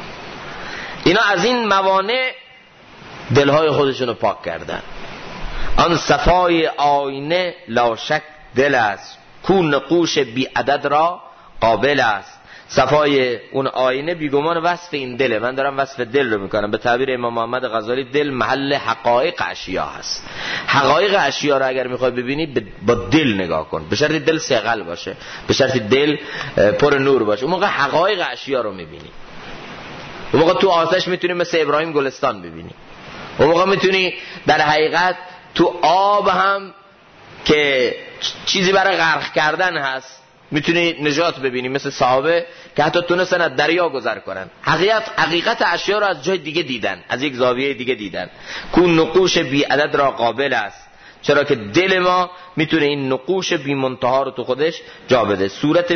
اینا از این موانع دلهای خودشونو پاک کردن. آن صفای آینه لا شک دل است، کو نقوش بی عدد را قابل است. صفای اون آینه بیگمان وصف این دله. من دارم وصف دل رو میکنم. به تعبیر امام محمد غزالی دل محل حقایق اشیا هست. حقایق اشیا رو اگر میخوای ببینی با دل نگاه کن، به شرط دل ثقل باشه، به شرط دل پر نور باشه. اون موقع حقایق اشیا رو میبینی. اون موقع تو آتش میتونی مثل ابراهیم گلستان ببینی. اون موقع میتونی در حقیقت تو آب هم که چیزی برای غرق کردن هست میتونی نجات ببینی، مثل صحابه که حتی تونستن از دریا گذر کنن. حقیقت اشیا رو از جای دیگه دیدن، از یک زاویه دیگه دیدن. کو نقوش بی عدد را قابل است، چرا که دل ما میتونه این نقوش بی منتها رو تو خودش جا بده. صورت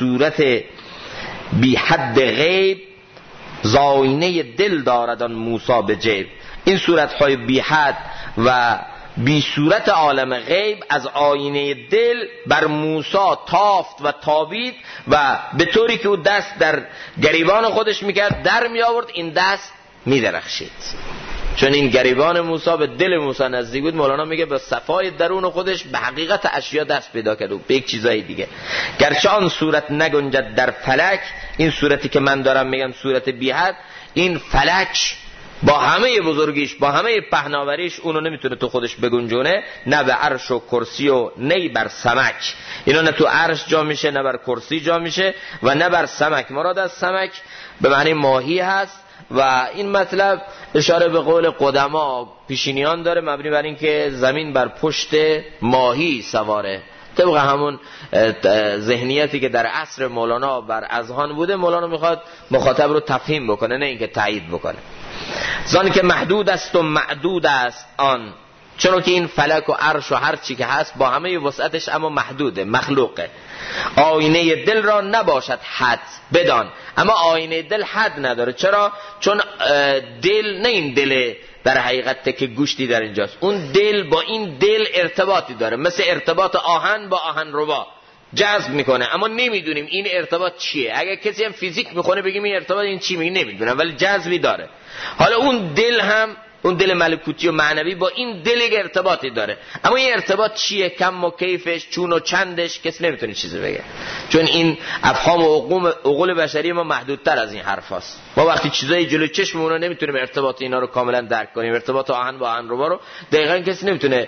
بی حد غیب، زاینه دل دارد آن موسی به جیب. این صورت‌های بی حد و بی صورت عالم غیب از آینه دل بر موسی تافت و تابید و به طوری که او دست در گریبان خودش میکرد در می آورد، این دست می درخشید. چون این گریبان موسی به دل موسی نزدیک بود. مولانا میگه به صفای درون خودش به حقیقت اشیا دست پیدا کرد و به یک چیزای دیگه. گرچه آن صورت نگنجد در فلک، این صورتی که من دارم میگم صورت بی حد، این فلک با همه بزرگیش، با همه پهناوریش اونو نمیتونه تو خودش بگنجونه. نه به عرش و کرسی و نه بر سمک. اینا نه تو عرش جا میشه، نه بر کرسی جا میشه و نه بر سمک. مراد از سمک به معنی ماهی هست و این مطلب اشاره به قول قدما پیشینیان داره، مبنی بر این که زمین بر پشت ماهی سواره. طبق همون ذهنیتی که در عصر مولانا بر اذهان بوده، مولانا میخواد مخاطب رو تفهیم بکنه، نه اینکه تایید بکنه. زان که محدود است و معدود است آن، چون که این فلک و عرش و هر چی که هست با همه وسعتش اما محدوده، مخلوقه. آینه دل را نباشد حد بدان، اما آینه دل حد نداره. چرا؟ چون دل نه این دل در حقیقت که گوشتی در اینجاست. اون دل با این دل ارتباطی داره، مثل ارتباط آهن با آهنربا جذب میکنه، اما نمیدونیم این ارتباط چیه. اگه کسی هم فیزیک میخونه بگیم این ارتباط این چی، میگه نمیدونم، ولی جذبی داره. حالا اون دل هم، اون دل ملکوتی و معنوی با این دل یک ارتباطی داره، اما این ارتباط چیه، کم و کیفش، چون و چندش کسی نمیتونه چیزی بگه، چون این افهام و عقول بشری ما محدودتر از این حرف هست. ما وقتی چیزایی جلوی چشممون رو نمیتونیم ارتباط اینا رو کاملا درک کنیم، ارتباط آهن با آهنربا رو دقیقاً کسی نمیتونه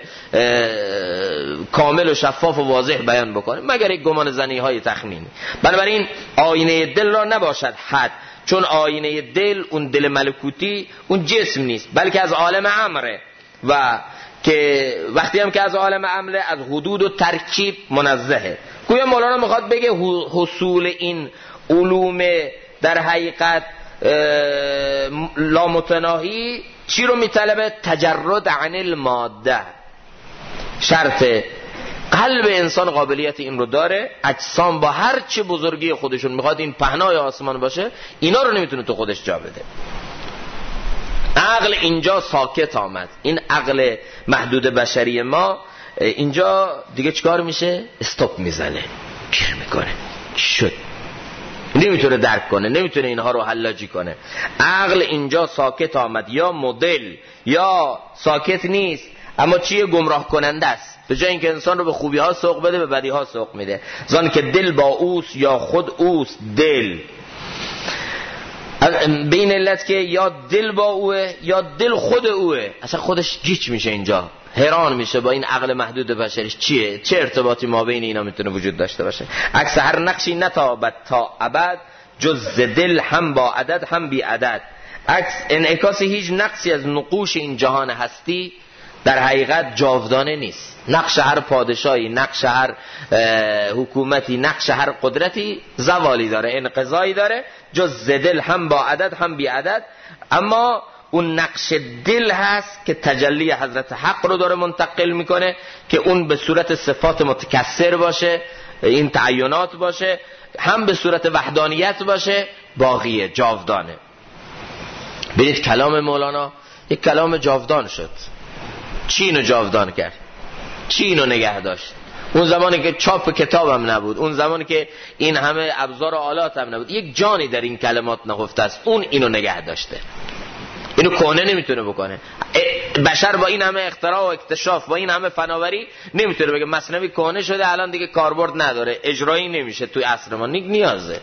کامل و شفاف و واضح بیان بکنه مگر یک گمان زنی های تخمینی. بنابراین آینه دل را نباشد حد، چون آینه دل، اون دل ملکوتی، اون جسم نیست بلکه از عالم امره، و که وقتی هم که از عالم امره از حدود و ترکیب منزهه. گویا مولانا میخواد بگه حصول این علوم در حقیقت لامتناهی چی رو میطلبه؟ تجرد عن الماده. شرط قلب انسان قابلیت این رو داره، اجسام با هر چه بزرگی خودشون میخواد این پهنای آسمان باشه، اینا رو نمیتونه تو خودش جا بده. عقل اینجا ساکت آمد. این عقل محدود بشری ما اینجا دیگه چیکار میشه؟ استاپ میزنه، گیر میکنه. شد نمیتونه درک کنه، نمیتونه اینها رو حلاجی کنه. عقل اینجا ساکت آمد، یا مدل یا ساکت نیست، اما چیه؟ گمراه کننده است. به جای اینکه انسان رو به خوبی ها سوق بده، به بدی ها سوق میده. زان که دل با اوست یا خود اوست دل. بین علت که یا دل با اوه یا دل خود اوه. اصلا خودش گیج میشه اینجا، حیران میشه با این عقل محدود بشریش چیه، چه ارتباطی ما بین اینا میتونه وجود داشته باشه. عکس هر نقشی نتابد تا ابد، جز دل هم با عدد هم بی عدد. عکس انعکاس هیچ نقصی از نقوش این جهان هستی در حقیقت جاودانه نیست. نقش هر پادشاهی، نقش هر حکومتی، نقش هر قدرتی زوالی داره، انقضایی داره. جز دل هم با عدد هم بی عدد. اما اون نقش دل هست که تجلی حضرت حق رو داره منتقل میکنه، که اون به صورت صفات متکثر باشه، این تعینات باشه، هم به صورت وحدانیت باشه، باقیه، جاودانه. ببینید کلام مولانا یک کلام جاودان شد. چی اینو جاودان کرد؟ چی اینو نگه داشت؟ اون زمانی که چاپ کتاب هم نبود، اون زمانی که این همه ابزار و آلات هم نبود، یک جانی در این کلمات نهفته است، اون اینو نگه داشته. اینو کهنه نمیتونه بکنه. بشر با این همه اختراع و اکتشاف، با این همه فناوری نمیتونه بگه مثنوی کهنه شده الان دیگه کاربرد نداره، اجرایی نمیشه توی عصر ما، نیازه.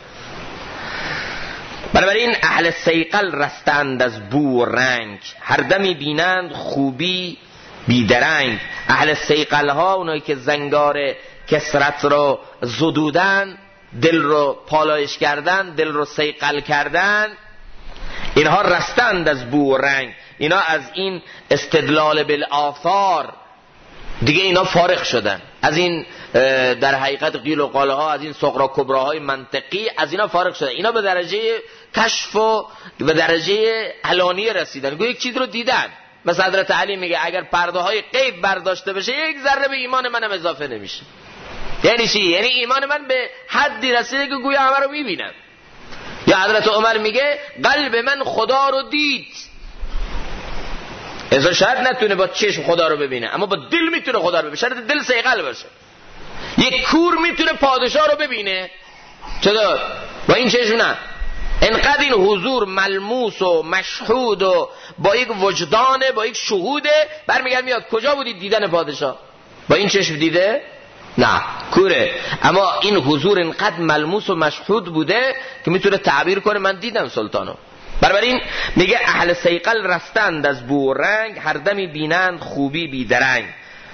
بنابراین اهل صیقل رستند از بو و رنگ، هر دمی بینند خوبی بیدرنگ. اهل صیقل ها اونایی که زنگار کسرت رو زدودن، دل رو پالایش کردن، دل رو صیقل کردن، اینها رستند از بو و رنگ. اینا از این استدلال بالآثار دیگه اینا فارغ شدن، از این در حقیقت قیل و قاله ها، از این صغرا کبراهای منطقی، از اینا فارغ شدن. اینا به درجه کشف و به درجه علانیه رسیدن. گویا یک چیز رو دیدن. مثلا حضرت علی میگه اگر پرده های غیب برداشته بشه، یک ذره به ایمان منم اضافه نمیشه. یعنی چی؟ یعنی ایمان من به حدی رسیده که گویا همه رو میبینم. یا حضرت عمر میگه قلب من خدا رو دید. انسان شاید نتونه با چشم خدا رو ببینه، اما با دل میتونه خدا رو ببینه، شاید دل صیقل باشه. یک کور میتونه پادشاه رو ببینه، چطور؟ با این چشم نه. انقدر این حضور ملموس و مشهود و با یک وجدانه، با یک شهوده، برمیگرد میاد کجا بودید دیدن پادشاه؟ با این چشم دیده؟ نه، کوره. اما این حضور اینقدر ملموس و مشهود بوده که میتونه تعبیر کنه من دیدم سلطانو. بنابراین میگه اهل صیقل رستند از بو و رنگ، هر دمی بینند خوبی بیدرنگ.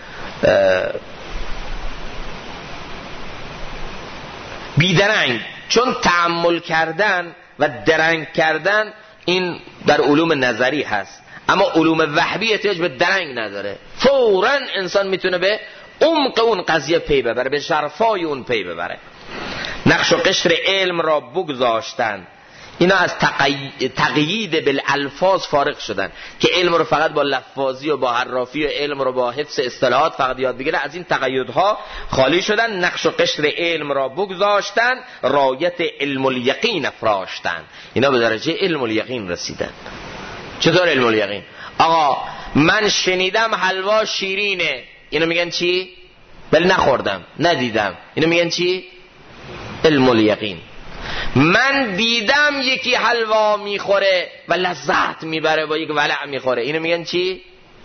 بیدرنگ چون تأمل کردن و درنگ کردن این در علوم نظری هست، اما علوم وحبی احتیاج به درنگ نداره. فوراً انسان میتونه به عمق اون قضیه پی ببره، به شرفای اون پی ببره. نقش و قشر علم را بگذاشتن. اینا از تقیید بالالفاظ فارغ شدن که علم رو فقط با لفاظی و با حرافی و علم رو با حفظ اصطلاحات فقط یاد بگیره. از این تقیدها خالی شدن. نقش و قشر علم را بگذاشتن، رایت علم الیقین افراشتن. اینا به درجه علم الیقین رسیدن. چطور علم الیقین؟ آقا من شنیدم حلوا شیرینه، اینو میگن چی؟ ولی نخوردم، ندیدم، اینو میگن چی؟ علم الیقین. من دیدم یکی حلوا میخوره و لذت میبره، با یک ولع میخوره، اینو میگن چی؟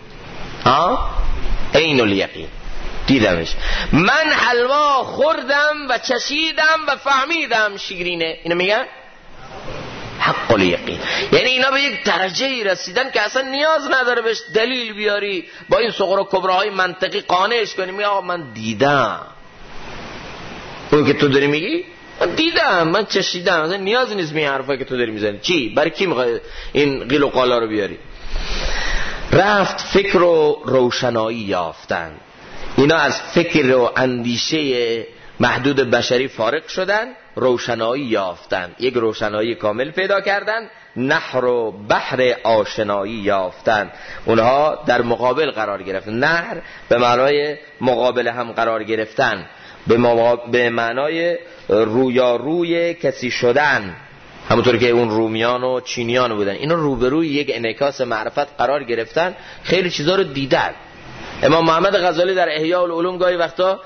عین الیقین. دیدمش. من حلوا خوردم و چشیدم و فهمیدم شیرینه، اینو میگن حق الیقین. یعنی اینا به یک درجه رسیدن که اصلا نیاز نداره بهش دلیل بیاری، با این صغرا کبراهای منطقی قانعش کنی. میگه آقا من دیدم. اون که تو داری میگی من دیدم، من چشیدم، اصلا نیاز نیست می حرفایی که تو داری میزنی. چی؟ برای کی میخوای این قیل و قالا رو بیاری؟ رفت فکر و روشنایی یافتن. اینا از فکر و اندیشه محدود بشری فارغ شدن، روشنایی یافتن، یک روشنایی کامل پیدا کردن. نهر و بحر آشنایی یافتن. اونها در مقابل قرار گرفتن. نهر به معنای مقابل هم قرار گرفتن، به معنای رویاروی کسی شدن. همونطور که اون رومیان و چینیان بودن، اینا روبروی یک انعکاس معرفت قرار گرفتن، خیلی چیزا رو دیدن. امام محمد غزالی در احیاء العلوم گاهی وقتا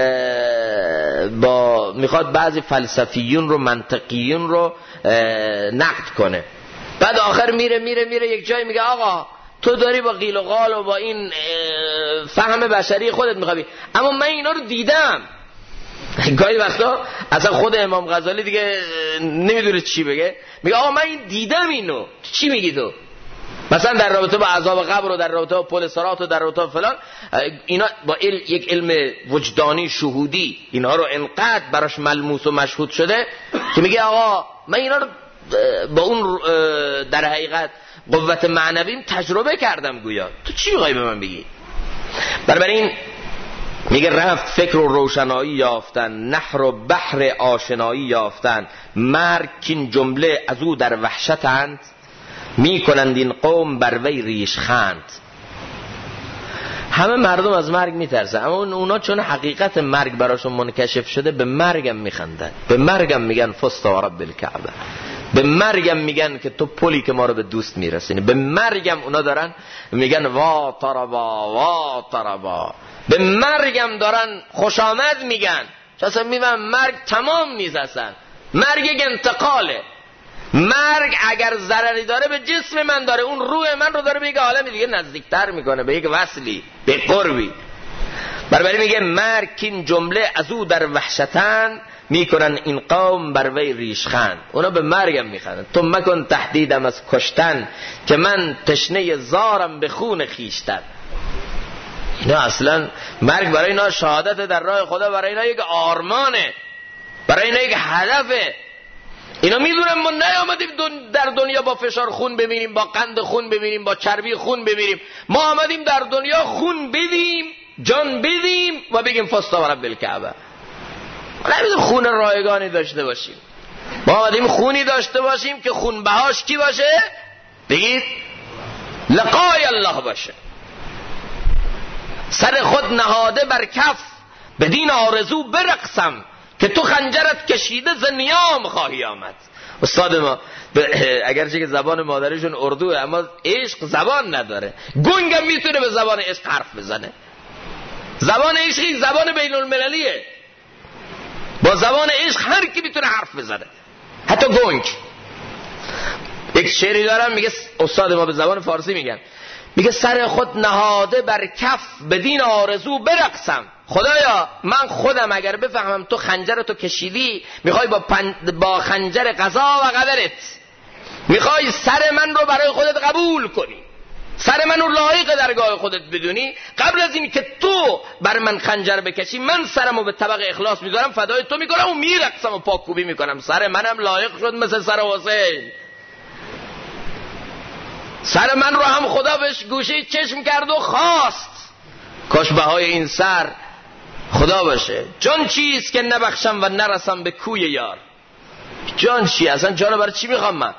میخواد بعضی فلسفیون رو، منطقیون رو نقد کنه، بعد آخر میره یک جایی میگه آقا تو داری با قیل و قال و با این فهم بشری خودت میخوابی، اما من اینا رو دیدم. گاهی وقتا اصلا خود امام غزالی دیگه نمیدونه چی بگه، میگه آقا من این دیدم اینو، چی میگی تو؟ مثلا در رابطه با عذاب قبر و در رابطه با پل صراط و در رابطه با فلان، اینا با یک علم وجدانی شهودی اینا رو انقدر براش ملموس و مشهود شده که میگه آقا من اینا رو با اون در حقیقت قوت معنویم تجربه کردم. گویا تو چی میخوای به من بگی؟ بنابراین میگه رفت فکر و روشنایی یافتن، نهر و بحر آشنایی یافتن، مرگ کین جمله از او در وحشتند، میکنند این قوم بر وی ریشخند. همه مردم از مرگ میترسن، اما اونا چون حقیقت مرگ براشون منکشف شده به مرگم میخندن، به مرگم میگن فست و رب الکعبه، به مرگم میگن که تو پلی که ما رو به دوست میرسونی، به مرگم اونا دارن میگن وا طربا وا طربا، به مرگم دارن خوش آمد میگن. چون میگن مرگ تمام نیست، اصلا مرگ یک انتقاله. مرگ اگر ضرری داره به جسم من داره، اون روح من رو داره به یک عالم دیگه نزدیکتر میکنه، به یک وصلی، به قربی. بنابراین میگه مرگ کین جمله از او در وحشتن، میکنن این قوم بر وی ریشخند. اونا به مرگم میخندن. تو مکن تهدیدم از کشتن، که من تشنه زارم به خون خیشتن. اینا اصلا مرگ برای اینا شهادت در راه خدا، برای اینا یک آرمانه، برای اینا یک هدفه. اینا میدونن ما نیامدیم در دنیا با فشار خون بمیریم، با قند خون بمیریم، با چربی خون بمیریم. ما آمدیم در دنیا خون بدیم، جان بدیم و بگیم فست و رب الکعبه. نمیدونم خون رایگانی داشته باشیم، ما آمدیم خونی داشته باشیم که خون بهاش کی باشه؟ بگید لقای الله باشه. سر خود نهاده بر کف، بدین آرزو برقصم، که تو خنجرت کشیده ز نیام خواهی آمد. استاد ما اگرچه که زبان مادریشون اردوه، اما عشق زبان نداره. گنگم میتونه به زبان عشق حرف بزنه. زبان عشق یک زبان بین المللیه، با زبان عشق هر کی میتونه حرف بزنه، حتی گنگ. یک شعری دارم میگه، استاد ما به زبان فارسی میگن، میگه سر خود نهاده بر کف، بدین آرزو برقصم. خدایا من خودم اگر بفهمم تو خنجرتو کشیدی، میخوای با خنجر قضا و قدرت میخوای سر من رو برای خودت قبول کنی، سر من رو لایق درگاه خودت بدونی، قبل از این که تو بر من خنجر بکشی، من سرمو به طبق اخلاص میذارم، فدای تو میکنم و میرقصم و پاکوبی میکنم. سر منم لایق شد مثل سر حسین. سر من رو هم خدا بهش گوشه چشم کرد و خواست، کاش بهای این سر خدا باشه. جان چیست که نبخشم و نرسم به کوی یار. جان چی؟ اصلا جانو برای چی میخوام من؟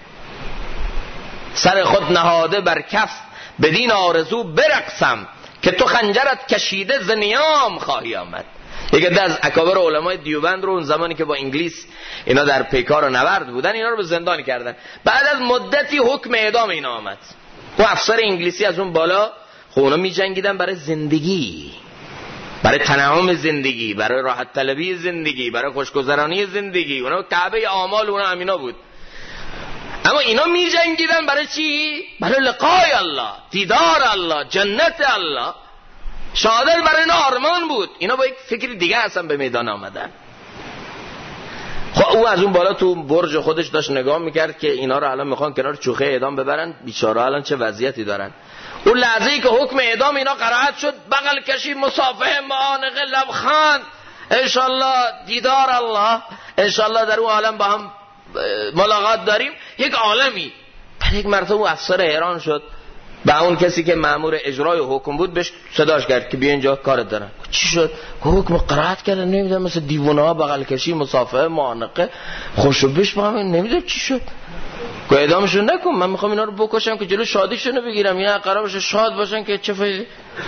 سر خود نهاده بر کف، بدین آرزو برقصم، که تو خنجرت کشیده ز نیام خواهی آمد. یکی از اکابر علمای دیوبند رو اون زمانی که با انگلیس اینا در پیکار و نبرد بودن، اینا رو به زندان کردن. بعد از مدتی حکم اعدام اینا آمد. اون افسر انگلیسی از اون بالا، خب اونا می جنگیدن برای زندگی، برای تنعم زندگی، برای راحت طلبی زندگی، برای خوشگذرانی زندگی. اونا کعبه اعمال اونا همینا بود. اما اینا می جنگیدن برای چی؟ برای لقای الله، دیدار الله، جنت الله. شهادت برای اینا آرمان بود. اینا با یک فکر دیگه اصلا به میدان آمدن. خب او از اون بالا تو برج خودش داشت نگاه میکرد که اینا رو الان میخوان کنار چوخه اعدام ببرن، بیچاره الان چه وضعیتی دارن. اون لحظه‌ای که حکم اعدام اینا قرائت شد، بغل کشید، مصافحه، معانقه، لبخند، انشالله دیدار الله، انشالله در اون عالم با هم ملاقات داریم. یک عالمی. بعد یک مرتبه او افسر حیران شد، با اون کسی که مأمور اجرای حکم بود بهش صداش کرد که بیا اینجا کارت دارن. چی شد؟ حکم قرائت کردن، نمیدونم مثل دیوونه ها بغل کشی، مصافحه، معانقه، خوشو بش با هم، نمیدونم چی شد. که اعدامشون نکن، من میخوام اینا رو بکشم که جلو شادیشونو بگیرم، اینا قرار باشه شاد باشن که چه فایده؟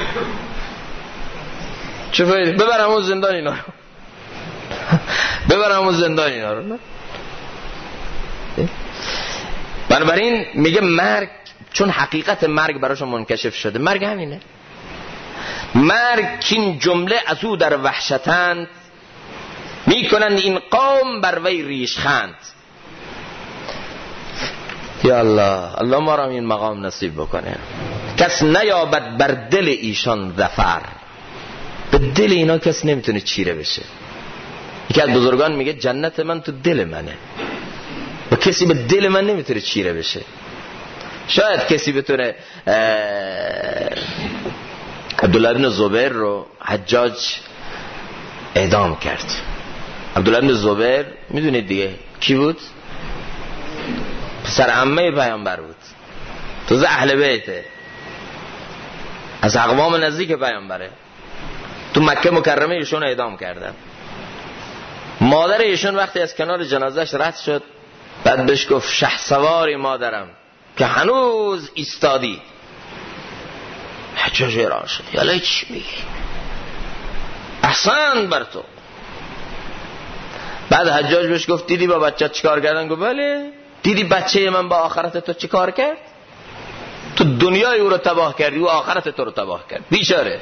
چه فایده؟ ببرم اون زندان اینا رو. ببرم اون زندان اینا رو. بنابراین میگه مرگ، چون حقیقت مرگ براشون منکشف شده، مرگ همینه. مرگ کین جمله از او در وحشتند، میکنند این قوم بر وی ریشخند. یا الله، الله ما را این مقام نصیب بکنه. کس نیابد بر دل ایشان ظفر. به دل اینا کس نمیتونه چیره بشه. یکی از بزرگان میگه جنت من تو دل منه و کسی به دل من نمیتونه چیره بشه. شاید کسی بتونه عبدالله بن زبیر رو حجاج اعدام کرد. عبدالله بن زبیر میدونید دیگه کی بود؟ پسر عمه پیامبر بود، تو اهل بیته، از اقوام نزدیک پیامبره. تو مکه مکرمه ایشون اعدام کردن. مادر ایشون وقتی از کنار جنازش رد شد، بعد بهش گفت شهسواری مادرم که هنوز ایستادی. حجاج ایران شد، یالا چی میگی؟ احسن بر تو. بعد حجاج بهش گفت دیدی با بچه چیکار کردن؟ گفت بله. دیدی بچه من با آخرت تو چیکار کرد؟ تو دنیای او رو تباه کردی و آخرت تو رو تباه کرد. بیچاره،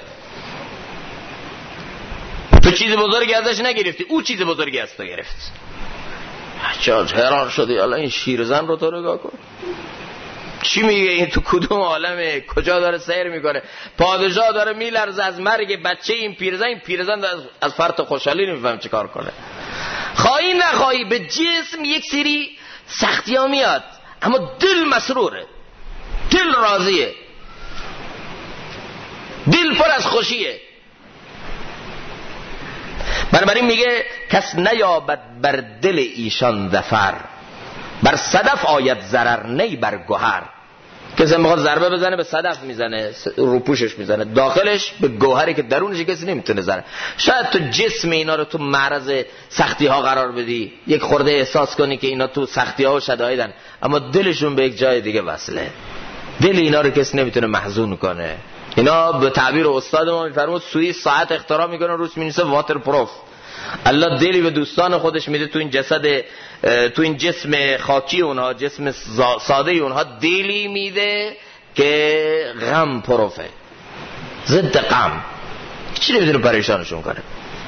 تو چیز بزرگی ازش نگرفتی، او چیز بزرگی از تو گرفت. حجاج حیران شدی، حالا این شیرزن رو تو نگاه کن، چی میگه این؟ تو کدوم عالمه؟ کجا داره سیر میکنه؟ پادشاه داره میلرزه از مرگ بچه این پیرزن. این پیرزن از فرط خوشحالی نمیفهم چه کار کنه. خواهی نخواهی به جسم یک سری سختی ها میاد، اما دل مسروره، دل راضیه، دل پر از خوشیه. بنابراین میگه کس نیابد بر دل ایشان ظفر، بر صدف آید ضرر نی بر گوهر. کسی میخواد ضربه بزنه به صدف میزنه، رو پوشش میزنه، داخلش به گوهری که درونش کسی نمیتونه زنه. شاید تو جسم اینا رو تو معرض سختی ها قرار بدی، یک خورده احساس کنی که اینا تو سختی ها و شدایدن، اما دلشون به یک جای دیگه وصله. دل اینا رو کسی نمیتونه محزون کنه. اینا به تعبیر استاد ما میفرمود سوئیس ساعت اختراع میکنه، روش مینویسه واتر پروف. الله دلی به دوستان خودش میده تو این جسد، تو این جسم خاکی اونها، جسم ساده اونها دلی میده که غم پروفه، ضد غم، چی نمیتونه پریشانشون کنه.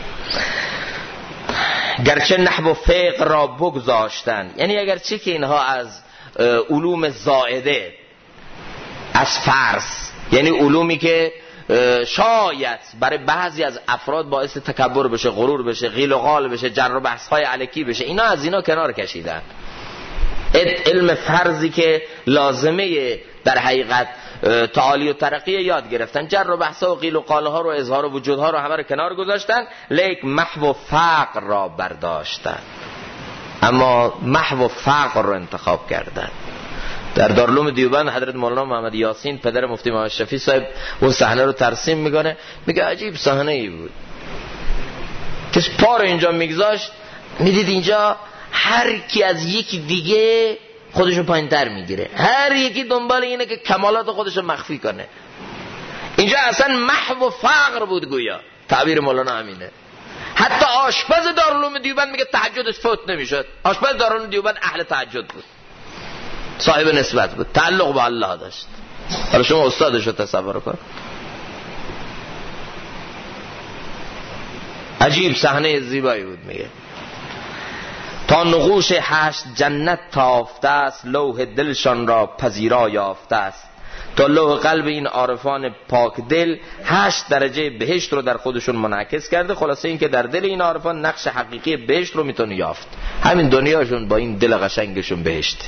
گرچه نحو و فقه را بگذاشتن، یعنی اگرچه که اینها از علوم زائده، از فارس، یعنی علومی که شاید برای بعضی از افراد باعث تکبر بشه، غرور بشه، قیل و قال بشه، جر و بحث های الکی بشه، اینا از اینا کنار کشیدن. علم فرضی که لازمه در حقیقت تعالی و ترقی یاد گرفتن، جر و بحث و قیل و قال ها رو، اظهار وجود ها رو همه رو کنار گذاشتن، لیک محو و فقر را برداشتن، اما محو و فقر رو انتخاب کردن. در دارالعلوم دیوبند حضرت مولانا محمد یاسین پدر مفتی محمد شفیع صاحب اون صحنه رو ترسیم میکنه، میگه عجیب صحنه ای بود. کس پا رو اینجا میگذاشت، میدید اینجا هر کی از یکی دیگه خودشو پایین‌تر میگیره، هر یکی دنبال اینه که کمالات خودشو مخفی کنه. اینجا اصلا محو و فقر بود گویا، تعبیر مولانا همینه. حتی آشپز دارالعلوم دیوبند میگه تهجدش فوت نمیشد. آشپز دارالعلوم دیوبند اهل تهجد بود، صاحب نسبت بود، تعلق با الله داشت. حالا شما استادش رو تصور کن. عجیب صحنه زیبایی بود. میگه تا نقوش 8 جنت تافته است، لوح دلشان را پذیرا یافته است. تا لوح قلب این عارفان پاک دل 8 درجه بهشت رو در خودشون منعکس کرده. خلاصه این که در دل این عارفان نقش حقیقی بهشت رو میتونه یافت. همین دنیاشون با این دل قشنگشون بهشت.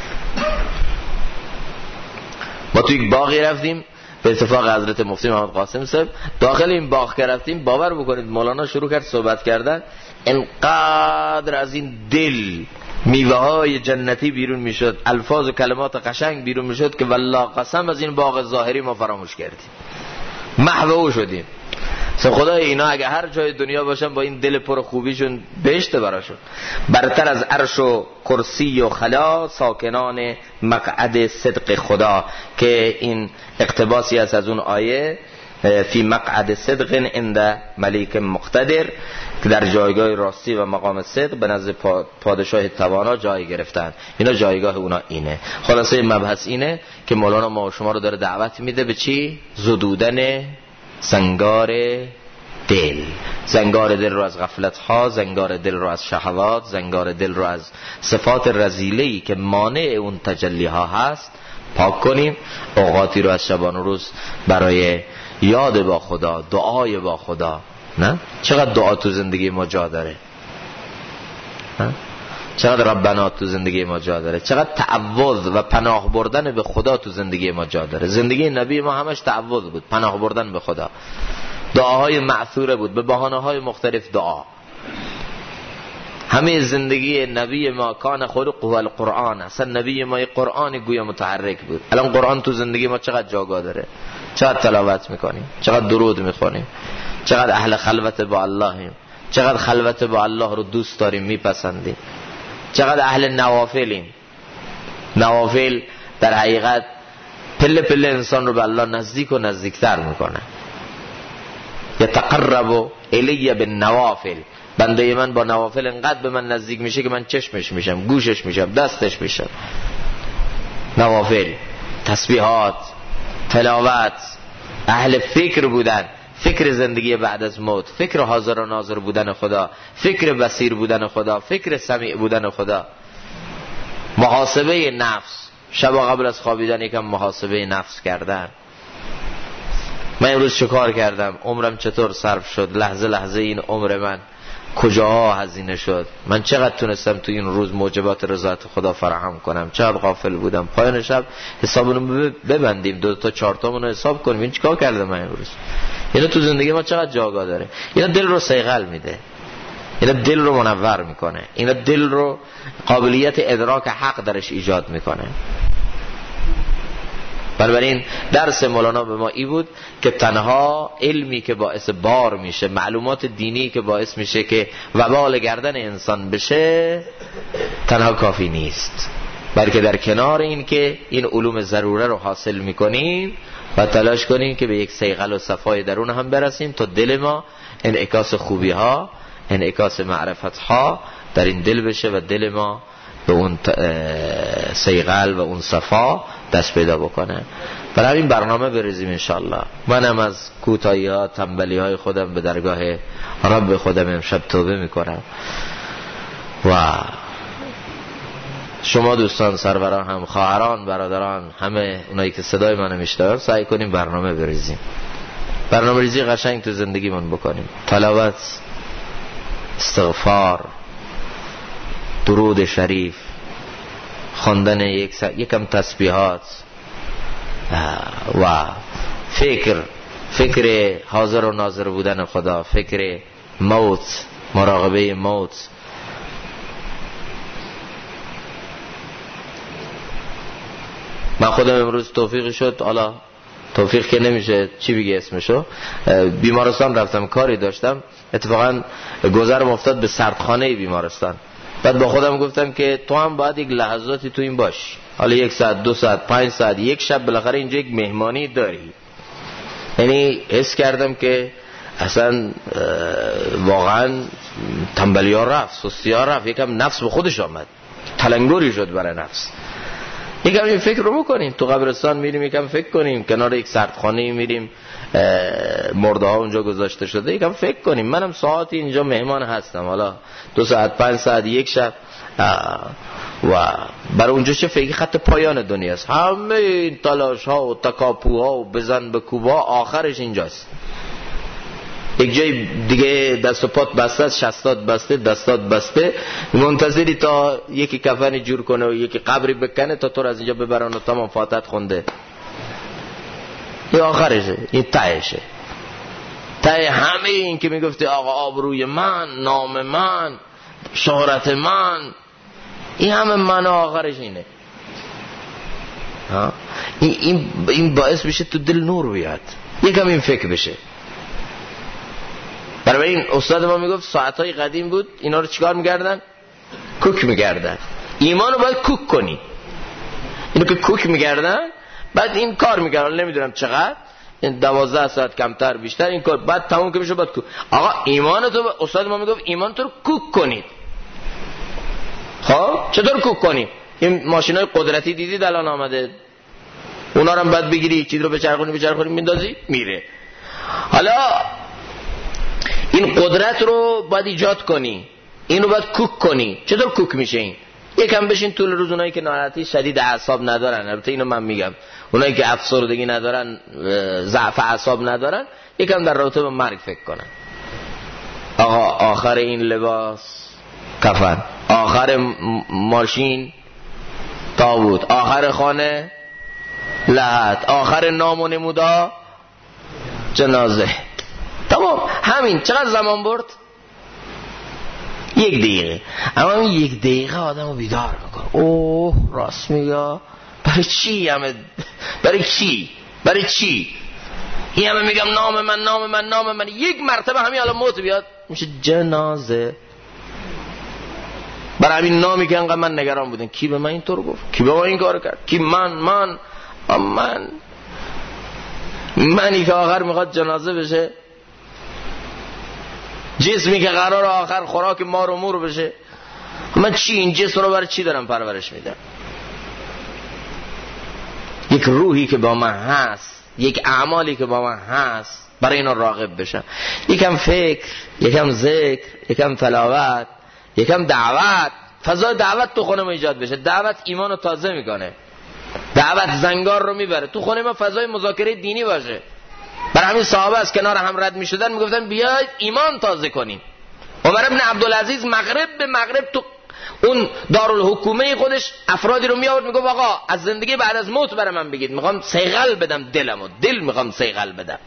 ما توی یک باغی رفتیم به اتفاق حضرت مفتی محمد قاسم صاحب. داخل این باغ که رفتیم، باور بکنید مولانا شروع کرد صحبت کردن، انقدر از این دل میوه های جنتی بیرون میشد، الفاظ و کلمات قشنگ بیرون میشد که والله قسم از این باغ ظاهری ما فراموش کردیم، محو شدیم. خدای اینا اگه هر جای دنیا باشن با این دل پر خوبیشون بهشت براشون. برتر از عرش و کرسی و خلا، ساکنان مقعد صدق خدا، که این اقتباسی است از اون آیه فی مقعد صدق عند ملیک مقتدر، که در جایگاه راستی و مقام صدق به نزد پادشاه توانا جای گرفتن. اینا جایگاه اونا اینه. خلاصه مبحث اینه که مولانا ما و شما رو داره دعوت میده به چی؟ زدودن زنگار دل. زنگار دل رو از غفلت ها، زنگار دل رو از شهوات، زنگار دل رو از صفات رذیله‌ای که مانع اون تجلی ها هست پاک کنیم. اوقاتی رو از شبان و روز برای یاد با خدا، دعای با خدا. نه چقدر دعا تو زندگی ما جا داره، چقدر ربنا تو زندگی ما جا داره، چقدر تعوذ و پناه بردن به خدا تو زندگی ما جا داره. زندگی نبی ما همش تعوذ بود، پناه بردن به خدا، دعاهای معثوره بود، به بهانه‌های مختلف دعا. همه زندگی نبی ما کان خلقه القرآن، اصلا نبی ما قرآن گویا متحرک بود. الان قرآن تو زندگی ما چقدر جاگاه داره، چقدر تلاوت میکنیم، چقدر درود میخونیم، چقدر اهل خلوت با اللهیم، چقدر خلوت با الله رو دوست داریم، میپسندیم، چقدر اهل نوافلیم. نوافل در حقیقت پله پله انسان رو به الله نزدیک و نزدیکتر میکنه. یتقرب الی بالنوافل، بنده من با نوافل انقدر به من نزدیک میشه که من چشمش میشم، گوشش میشم، دستش میشم. نوافل، تسبیحات، تلاوت، اهل فکر بودن، فکر زندگی بعد از موت، فکر حاضر و ناظر بودن خدا، فکر بصیر بودن خدا، فکر سمیع بودن خدا. محاسبه نفس، شب قبل از خوابیدن یکم محاسبه نفس کردن. من امروز چه کار کردم؟ عمرم چطور صرف شد؟ لحظه لحظه این عمر من کجاها هزینه شد؟ من چقدر تونستم تو این روز موجبات رضایت خدا فراهم کنم؟ چقدر غافل بودم؟ پایان شب حسابونو ببندیم، 2 تا 4 تامون رو حساب کنیم. این چیکار کردم من امروز؟ اینا تو زندگی ما چقدر جاگاه داره. اینا دل رو صیقل میده، اینا دل رو منور میکنه، اینا دل رو قابلیت ادراک حق درش ایجاد میکنه. بنابراین درس مولانا به ما ای بود که تنها علمی که باعث بار میشه، معلومات دینی که باعث میشه که وبال گردن انسان بشه، تنها کافی نیست، بلکه در کنار این که این علوم ضروره رو حاصل میکنیم و تلاش کنیم که به یک صیقل و صفای درون هم برسیم تا دل ما انعکاس خوبی ها، انعکاس معرفت ها در این دل بشه و دل ما به اون صیقل و اون صفا دست پیدا بکنه. برای همین برنامه بریزیم انشالله. منم از کوتاهی ها، تنبلی های خودم به درگاه رب خودم امشب توبه میکنم و شما دوستان، سروران، هم خواهران، برادران، همه اونایی که صدای منو میشنون، سعی کنیم برنامه بریزیم، برنامه ریزی قشنگ تو زندگی من بکنیم. تلاوت، استغفار، درود شریف، خواندن یکم تسبیحات و فکر حاضر و ناظر بودن خدا، فکر موت، مراقبه موت. من خودم امروز توفیق شد، حالا توفیق که نمیشه چی بگه اسمشو، بیمارستان رفتم، کاری داشتم، اتفاقا گذرم افتاد به سردخانه بیمارستان. بعد با خودم گفتم که تو هم باید یک لحظاتی تو این باش، حالا 1 ساعت، 2 ساعت، 5 ساعت، یک شب بالاخره اینجا یک مهمانی داری. یعنی حس کردم که اصلا واقعا تنبلی ها رفت، سستی ها رفت، یکم نفس به خودش آمد، تلنگری شد برای نفس. یکم این فکر رو بکنیم، تو قبرستان میریم یکم فکر کنیم، کنار یک سردخانه میریم مرده ها اونجا گذاشته شده، یکم فکر کنیم. منم ساعتی اینجا مهمان هستم، حالا 2 ساعت، 5 ساعت، یک شب، و برای اونجا چه فکر خط پایان دنیاست. همه این تلاش ها و تکاپوها و بزن به کوبا آخرش اینجاست. یک جای دیگه دست و پات بسته، شستات بسته، دستات بسته، منتظری تا یکی کفنی جور کنه و یکی قبری بکنه تا تو از اینجا ببرن و تمام فاتحت خونده. این آخرشه، این تهشه، ته همه این که میگفتی آقا آبروی من، نام من، شهرت من، این همه من آخرش اینه. این باعث بشه تو دل نور بیاد، یکم این فکر بشه. برای این استاد ما میگفت ساعتهای قدیم بود، اینا رو چیکار میکردن؟ کوک میکردن. ایمان رو باید کوک کنی. اینو که کوک میکردن، بعد این کار میکردن، نمیدونم چقدر، 12 ساعت کمتر بیشتر این کار، بعد تموم که میشه بعد آقا ایمان تو استاد ما میگفت ایمان تو رو کوک کنید. خب چطور کوک کنیم؟ این ماشینای قدرتی دیدید الان آمده، اونا رو هم بعد بگیری چیز رو بچرخونی میندازی میره. حالا این قدرت رو باید ایجاد کنی، این رو باید کوک کنی. چطور کوک میشه این؟ یکم بشین طول روز، اونایی که ناراحتی شدید اعصاب ندارن، البته اینو من میگم، اونایی که افسردگی ندارن، ضعف اعصاب ندارن، یکم در رابطه با مرگ فکر کنن. آقا آخر این لباس کفن، آخر ماشین تابوت، آخر خانه لحد، آخر نام و نمودا جنازه. تمام همین. چقدر زمان برد؟ 1 دقیقه. اما این 1 دقیقه آدمو بیدار میکنه. اوه راست میگه. برای چی همه؟ برای چی این همه میگم نام من 1 مرتبه همین الان موت بیاد میشه جنازه. برای همین نامی که انقدر من نگران بودن، کی به من اینطور گفت، کی به من این کار کرد، کی منی که آخر میخواد جنازه بشه، جسمی که قرار آخر خوراک مار و مور بشه. من چی این جسم رو برای چی دارم پرورش میدم؟ یک روحی که با من هست، یک اعمالی که با من هست، برای اینا راغب بشم. یکم فکر، یکم ذکر، یکم تلاوت، یکم دعوت. فضای دعوت تو خونه ما ایجاد بشه. دعوت ایمان رو تازه میکنه، دعوت زنگار رو میبره. تو خونه ما فضای مذاکره دینی باشه. برای همین صحابه از کنار هم رد میشدن میگفتن بیاید ایمان تازه کنیم. عمر ابن عبدالعزیز مغرب به مغرب تو اون دارالحکومه خودش افرادی رو میآورد میگفت آقا از زندگی بعد از موت برای من بگید، میخوام صیقل بدم دلمو، میخوام صیقل بدم.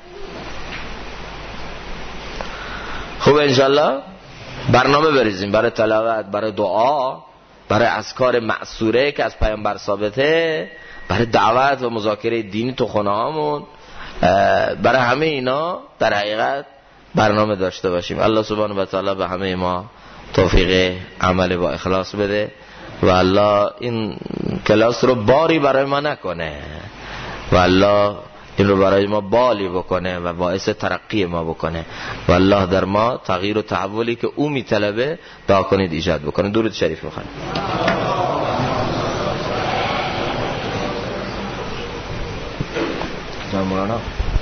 خوب انشالله برنامه بریزیم برای تلاوت، برای دعا، برای اذکار معصوره که از پیامبر ثابته، برای دعوت و مذاکره دینی تو خونه هامون. برای همه اینا در حقیقت برنامه داشته باشیم. الله سبحانه و تعالی به همه ما توفیق عمل با اخلاص بده و الله این کلاس رو باری برای ما نکنه و الله این رو برای ما بالی بکنه و باعث ترقی ما بکنه و الله در ما تغییر و تحولی که او میطلبه دعا کنید ایجاد بکنه. درود شریف بخونید. مولانا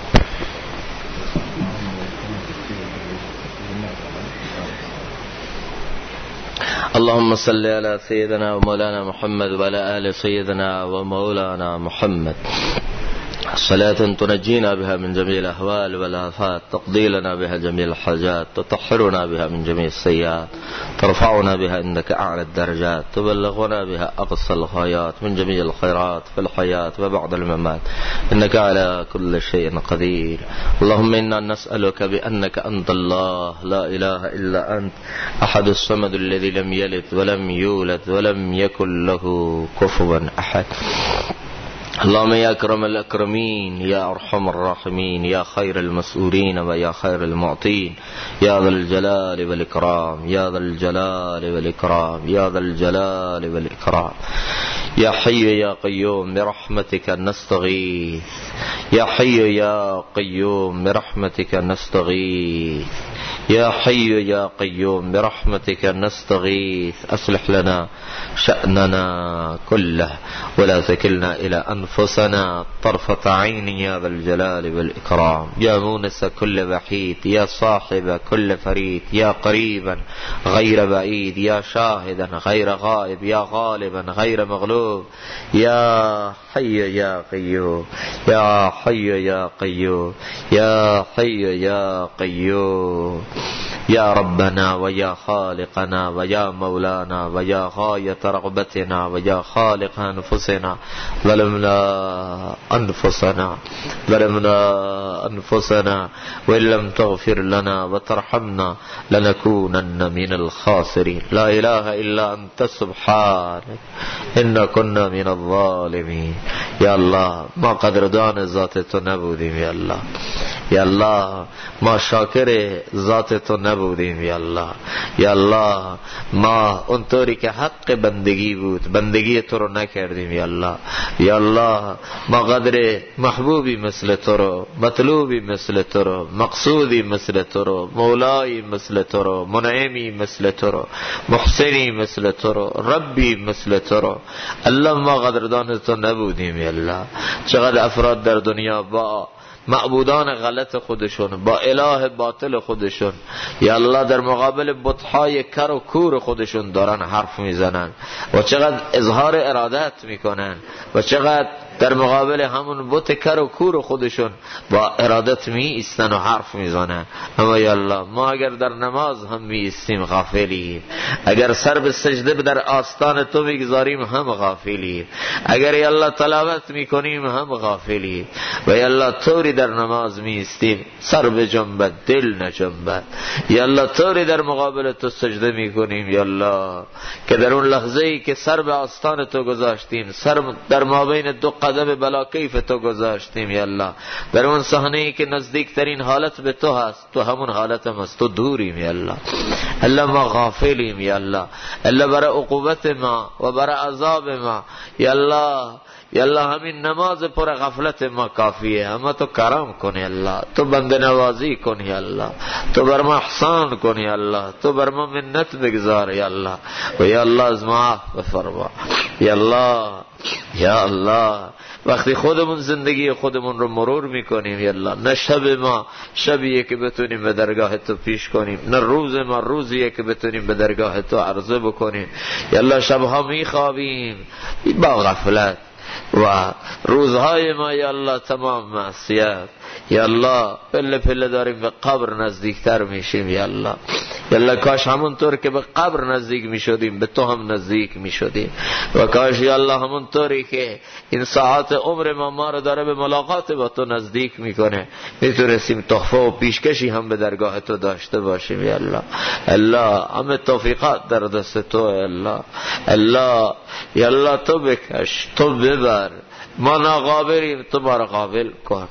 اللهم صل على سيدنا ومولانا محمد وعلى آل سيدنا ومولانا محمد صلاة تنجينا بها من جميع الأهوال والآفات، تقضي لنا بها جميع الحاجات، تطهرنا بها من جميع السيئات، ترفعنا بها عندك أعلى الدرجات، تبلغنا بها أقصى الغايات من جميع الخيرات في الحياة وبعد الممات، إنك على كل شيء قدير. اللهم إنا نسألك بأنك أنت الله لا إله إلا أنت أحد الصمد الذي لم يلد ولم يولد ولم يكن له كفوا أحد. اللهم يا أكرم الأكرمين يا أرحم الراحمين يا خير المسؤولين ويا خير المعطين يا ذا الجلال والإكرام يا ذا الجلال والإكرام يا ذا الجلال والإكرام. يا حي يا قيوم برحمتك نستغيث يا حي يا قيوم برحمتك نستغيث يا حي يا قيوم برحمتك نستغيث. أصلح لنا شأننا كله ولا تكلنا إلى أنفسنا طرفة عين يا ذا الجلال والإكرام. يا مونس كل وحيد يا صاحب كل فريد يا قريبا غير بعيد يا شاهدا غير غائب يا غالبا غير مغلوب يا حي يا قيوم يا حي يا قيوم يا حي يا قيوم يا ربنا ويا خالقنا ويا مولانا ويا غاية رغبتنا ويا خالق أنفسنا ظلمنا أنفسنا وإن لم تغفر لنا وترحمنا لنكونن من الخاسرين. لا إله إلا أنت سبحانك إنا كنا من الظالمين. يا الله ما قدردان ذات تو نبودیم. یا الله یا الله ما شاکر ذات تو نبودیم یا الله. یا الله ما اونطوری که حق بندگی بود بندگی تو رو نکردیم یا الله. یا الله ما قدر محبوبی مثل تو رو، مطلوبی مثل تو رو، مقصودی مثل تو رو، مولایی مثل تو رو، منعمی مثل تو رو، محسنی مثل تو رو، ربی مثل تو رو. الله ما قدردان تو نبودیم یا الله. چقدر افراد در دنیا با معبودان غلط خودشون، با اله باطل خودشون یا الله در مقابل بت‌های کر و کور خودشون دارن حرف میزنن و چقدر اظهار ارادت میکنن و چقدر در مقابل همون بت کر و کور خودشون با ارادت می ایستن و حرف میزنن. اما یا الله ما اگر در نماز هم می ایستیم غافلیم، اگر سر به سجده در آستان تو میگذاریم هم غافلیم، اگر یا الله تلاوت میکنیم هم غافلیم. و یا الله طوری در نماز می ایستیم سر به جنبت دل نجنبت. یا الله طوری در مقابل تو سجده میکنیم یا الله که در اون لحظه ای که سر به آستان تو گذاشتیم، سر در مابین دو قدم بلا کیف تو گذاشتیم یا الله، در اون صحنه ای که نزدیکترین حالت به تو هست تو همون حالت هم از تو دوریم یا الله. الله ما غافلیم یا الله. الله برای عقوبت ما و برای عذاب ما یا الله، یا الله همین نماز پر غفلت ما کافیه. اما تو کرم کنی الله، تو بنده نوازی کنی الله، تو بر ما احسان کنی الله، تو بر ما منت بگذار یا الله. و یا الله از ما بفرما یا الله. یا الله وقتی خودمون زندگی خودمون رو مرور میکنیم یا الله، نه شب ما شبیه که بتونیم به درگاه تو پیش کنیم، نه روز ما روزیه که بتونیم به درگاه تو عرضه بکنیم یا الله. شبها میخوابیم با غفلت و روزهای ما یا الله تمام معصیت یا الله. پله پله داریم به قبر نزدیکتر میشیم یا الله. یا الله کاش همونطور که به قبر نزدیک میشدیم به تو هم نزدیک میشدیم و کاش یا الله همونطوری که این ساعت عمر ما رو داره به ملاقات با تو نزدیک میکنه میتونستیم تحفه و پیشکشی هم به درگاه تو داشته باشیم یا الله. الله همه توفیقات در دست تو الله. الله یا الله تو بکش، تو ببر. ما ناقابلیم تو ما رو قابل کن،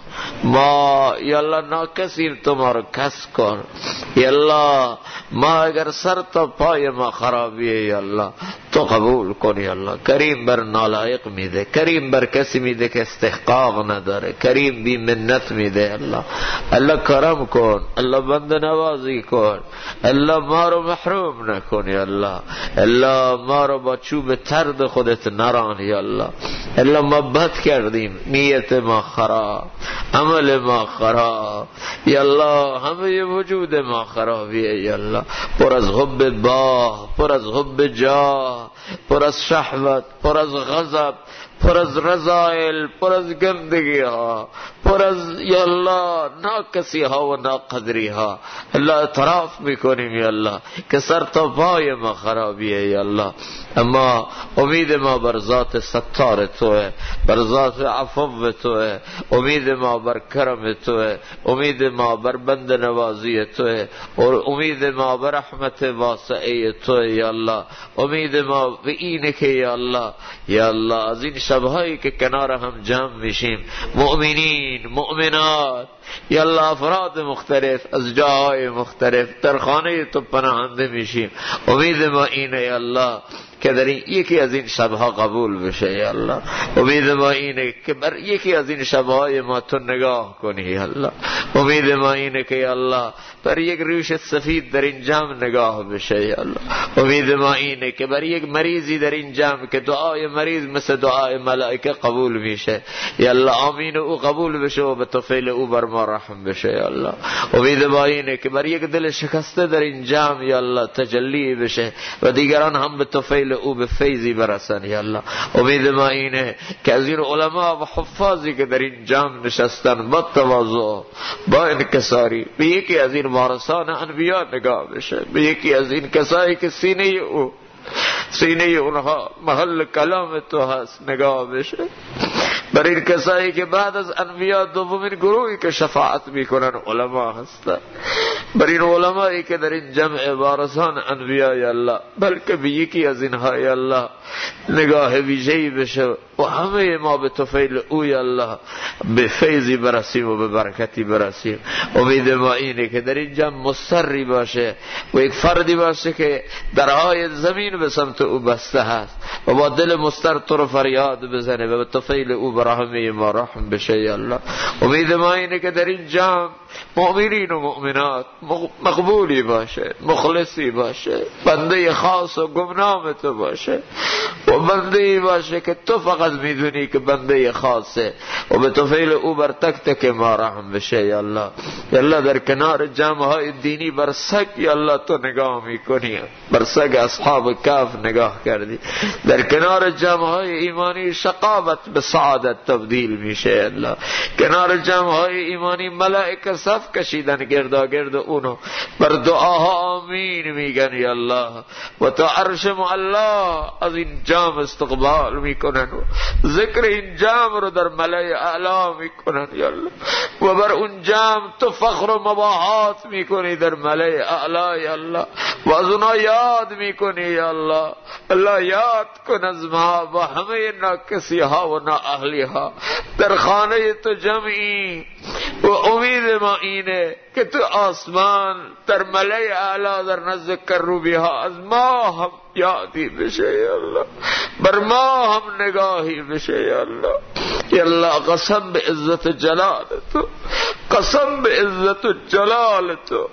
ما یا الله ناکسیم تو ما رو کس کن یا الله. ما اگر سر تا پای ما خرابیه یا الله تو قبول کن یا الله. کریم بر نالایق میده، کریم بر کسی میده که استحقاق نداره، کریم بی منت میده الله. الله کرم کن الله، بنده نوازی کن الله، ما رو محروم نکن یا الله. الله ما رو با چوب ترد خودت نران یا الله. الله ما بد کردیم، نیت ما خراب، عمل ما خراب یا الله، همه وجود ما خرابیه یا الله. پر از حب با، پر از حب جا، پر از شهوت، پر از غضب، پر از رذائل، پر از گندگی ها، پر از یا الله ناکسی ها و ناقدری ها. الله اعتراف میکنیم یا الله که سر تا پای ما خرابیه یا الله. اما امید ما بر ذات ستار توه، بر ذات عفو توه، امید ما بر کرم توه، امید ما بر بند نوازی توه، امید ما بر رحمت واسعه توه یا الله. امید ما به اینه که یا الله، یا الله از این شبهایی که کنار هم جمع میشیم مؤمنین مؤمنات یا الله، افراد مختلف از جاهای مختلف در خانه تو پناهنده میشیم. امید ما اینه یا الله که در یکی از این شبها قبول بشه یا الله. امید ما اینه که بر یکی از این شبهای ما تو نگاه کنی یا الله. امید ما اینه که یا الله بر یک ریش سفید در این جمع نگاه بشه یا الله. امید ما اینه که بر یک مریضی در این جمع که دعای مریض مثل دعای ملائکه قبول میشه یا الله، آمین او قبول بشه و به توفیل او بر ما رحم بشه یا الله. امید ما اینه که بر یک دل شکسته در این جمع یا الله تجلی بشه و دیگران هم به توفیل او به فیضی برسن یا الله. امید ما اینه که از این علما و حفاظی که در این جمع نشستن با تواضع با انکساری به یکی از این وارثان انبیا نگاه بشه، به یکی از این کسایی که سینه اونها محل کلام تو هست نگاه بشه، بر این کسایی که بعد از انبیا دومین گروهی که شفاعت میکنن علما هستن، بر این علمایی که در این جمع وارثان انبیا یا الله، بلکه به یکی از اینها یا الله نگاه ویژه‌ای بشه و همه ما به طفیل او یا الله به فیضی برسیم و به برکتی برسیم. امید ما اینه که در اینجا مستری باشه و یک فردی باشه که درهای زمین به سمت او بسته هست و با دل مستر تو رو فریاد بزنه و به طفیل او برحمه ما رحم بشه یا الله. امید ما اینه که در اینجا مؤمنین و مؤمنات مقبولی باشه، مخلصی باشه، بنده خاص و گمنام تو باشه و بنده باشه که تو فقط میدونی که بنده خاصه و به طفیل او بر تک تک ما رحم بشه یا الله. یا الله در کنار جمع های دینی بر سگ یا الله تو نگاه میکنی، بر سگ اصحاب کهف نگاه کردی. در کنار جمع های ایمانی شقاوت به سعادت تبدیل میشه یا الله. کنار جمع های ایمانی ملائکه صف کشیدن گرد اونو بر دعاها آمین میگن یا الله و تا عرش معلا از این جام استقبال میکنن و ذکر این جام رو در ملای اعلا میکنن یا الله و بر اون جام تو فخر و مباهات میکنی در ملای اعلا یا الله و از اونا یاد میکنی یا الله. الله یاد کن از ما و همه ناکسی ها و نااهلی ها در خانه تو جمعی و امید ما اینه که تو آسمان در ملای اعلا در نزد کروبی ها از ما هم یادی بشه یا الله، بر ما هم نگاهی بشه یا الله. یا الله قسم به عزت جلال تو، قسم به عزت و جلال تو،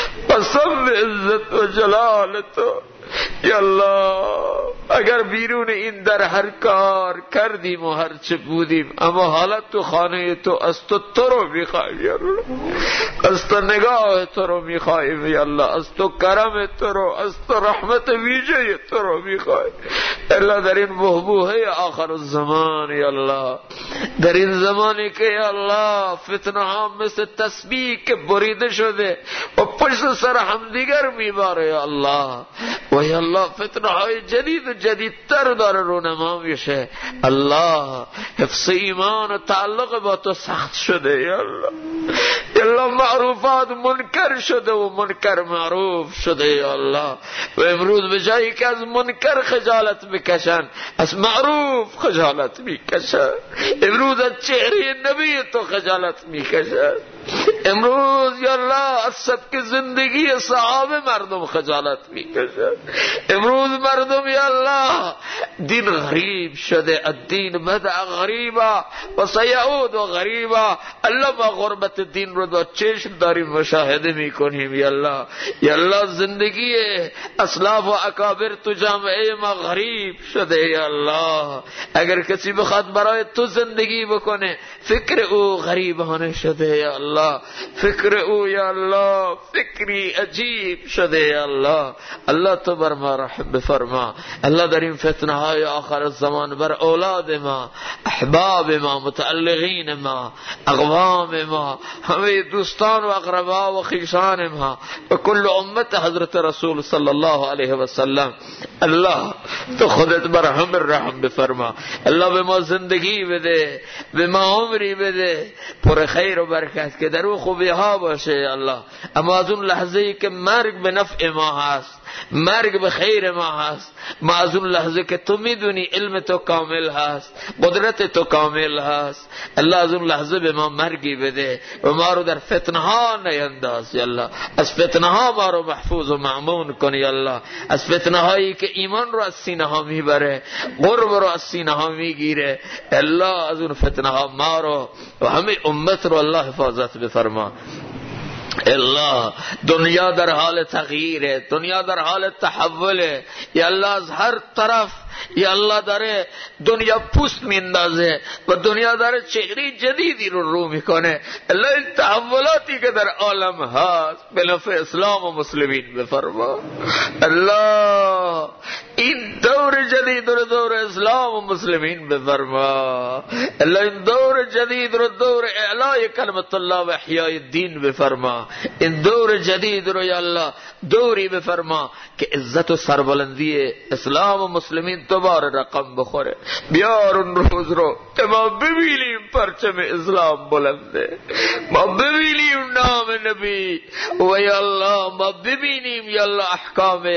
قسم به عزت و جلال تو یا الله اگر بیرون این در هر کار کردیم و هر چه بودیم اما حالت تو خانه تو از تو رو میخوایم یا الله، از تو نگاه تو رو میخوایم یا الله، از تو کرم تو رو، از تو رحمت ویژه تو رو میخوایم الله. در این بحبوحه آخر الزمان یا الله، در این زمانی که یا الله فتنه ها مثل تسبیح که بریده شده و پشت سر همدیگر میباره یا الله و یا الله فتنه های جدید و جدیدتر داره رونما میشه الله. حفظ ایمان و تعلق با تو سخت شده یا الله. یا الله معروفات منکر شده و منکر معروف شده یا الله و امروز به جایی که از منکر خجالت بکشن از معروف خجالت میکشن. امروز از چهره نبی تو خجالت میکشن. امروز یا الله از سبک زندگی صحابه مردم خجالت میکشن. امروز مردم یا الله دین غریب شده، الدین بدع غریبا و سیعود و غریبا. الله ما غربت دین رو با چشم داریم مشاهده میکنیم یا الله. یا الله زندگی اسلاف و اکابر تو جامعه ما غریب شده یا الله. اگر کسی بخواد برای تو زندگی بکنه فکر او غریبانه شده یا الله، فکر او یا الله فکری عجیب شده یا الله. الله تو بر ما رحم بفرما الله. در این فتنه های آخر الزمان بر اولاد ما، احباب ما، متعلقین ما، اقوام ما، همه دوستان و اقربا و خیشان ما و کل امت حضرت رسول صلی الله علیه و سلم الله تو خودت برحم رحم بفرما الله. به ما زندگی بده، به ما عمری بده پر خیر و برکت که در او خوبی ها باشه الله. اما از اون لحظه ای که مرگ به نفع ما هست، مرگ به خیر ما هست، ما از اون لحظه که تو میدونی علم تو کامل هست، قدرت تو کامل هست الله، از اون لحظه به ما مرگی بده و ما رو در فتنه ها نینداز یا الله. از فتنه ها ما رو محفوظ و مأمون کنی الله. از فتنه هایی که ایمان رو از سینه ها میبره، قرب رو از سینه ها میگیره الله، از اون فتنه ها ما رو و همه امت رو الله حفاظت بفرما الله. دنیا در حال تغییره، دنیا در حال تحوله یا الله. از هر طرف یا الله داره دنیا پوست میندازه و دنیا داره چهره جدیدی رو میکنه الله. این تحولاتی که در عالم هست به نفع اسلام و مسلمین بفرما الله. این دور جدید رو دور اسلام و مسلمین بفرما الله. این دور جدید رو دور اعلای کلمت الله و احیای دین بفرما. این دور جدید رو یا الله دوری بفرما که عزت و سربلندی اسلام و مسلمین دوباره رقم بخوره. بیار اون روز رو که ما ببینیم پرچم اسلام بلنده، ما ببینیم نام نبی و یا الله ما ببینیم یا الله احکام